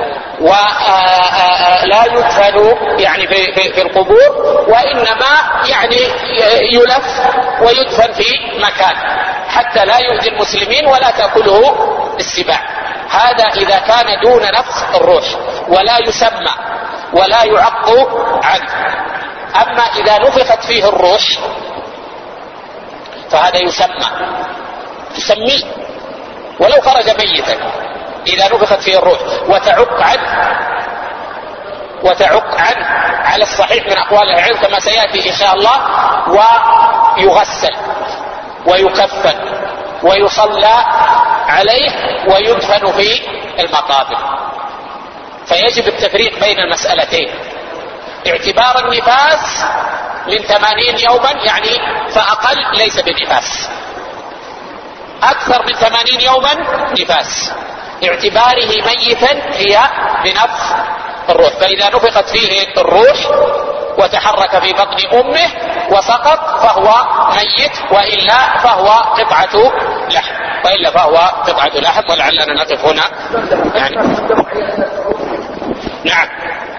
ولا يدفن يعني في القبور، وإنما يعني يلف ويدفن في مكان حتى لا يؤذي المسلمين ولا تأكله السباع. هذا إذا كان دون نفخ الروح، ولا يسمى ولا يعق عنه. أما إذا نفخت فيه الروح فهذا تسميه ولو خرج ميتا إذا نفخت فيه الروح، وتعق عنه على الصحيح من أقوال العلم كما سيأتي إن شاء الله، ويغسل ويكفن ويصلى عليه ويدفن في المقابر. فيجب التفريق بين المسألتين. اعتبار النفاس من 80 يوما يعني فأقل ليس بنفاس، أكثر من 80 يوما نفاس. اعتباره ميتا هي بنفخ الروح. فإذا نفخت فيه الروح وتحرك في بطن أمه وسقط فهو ميت، وإلا فهو قطعة لحم. ولعلنا نقف هنا يعني. نعم.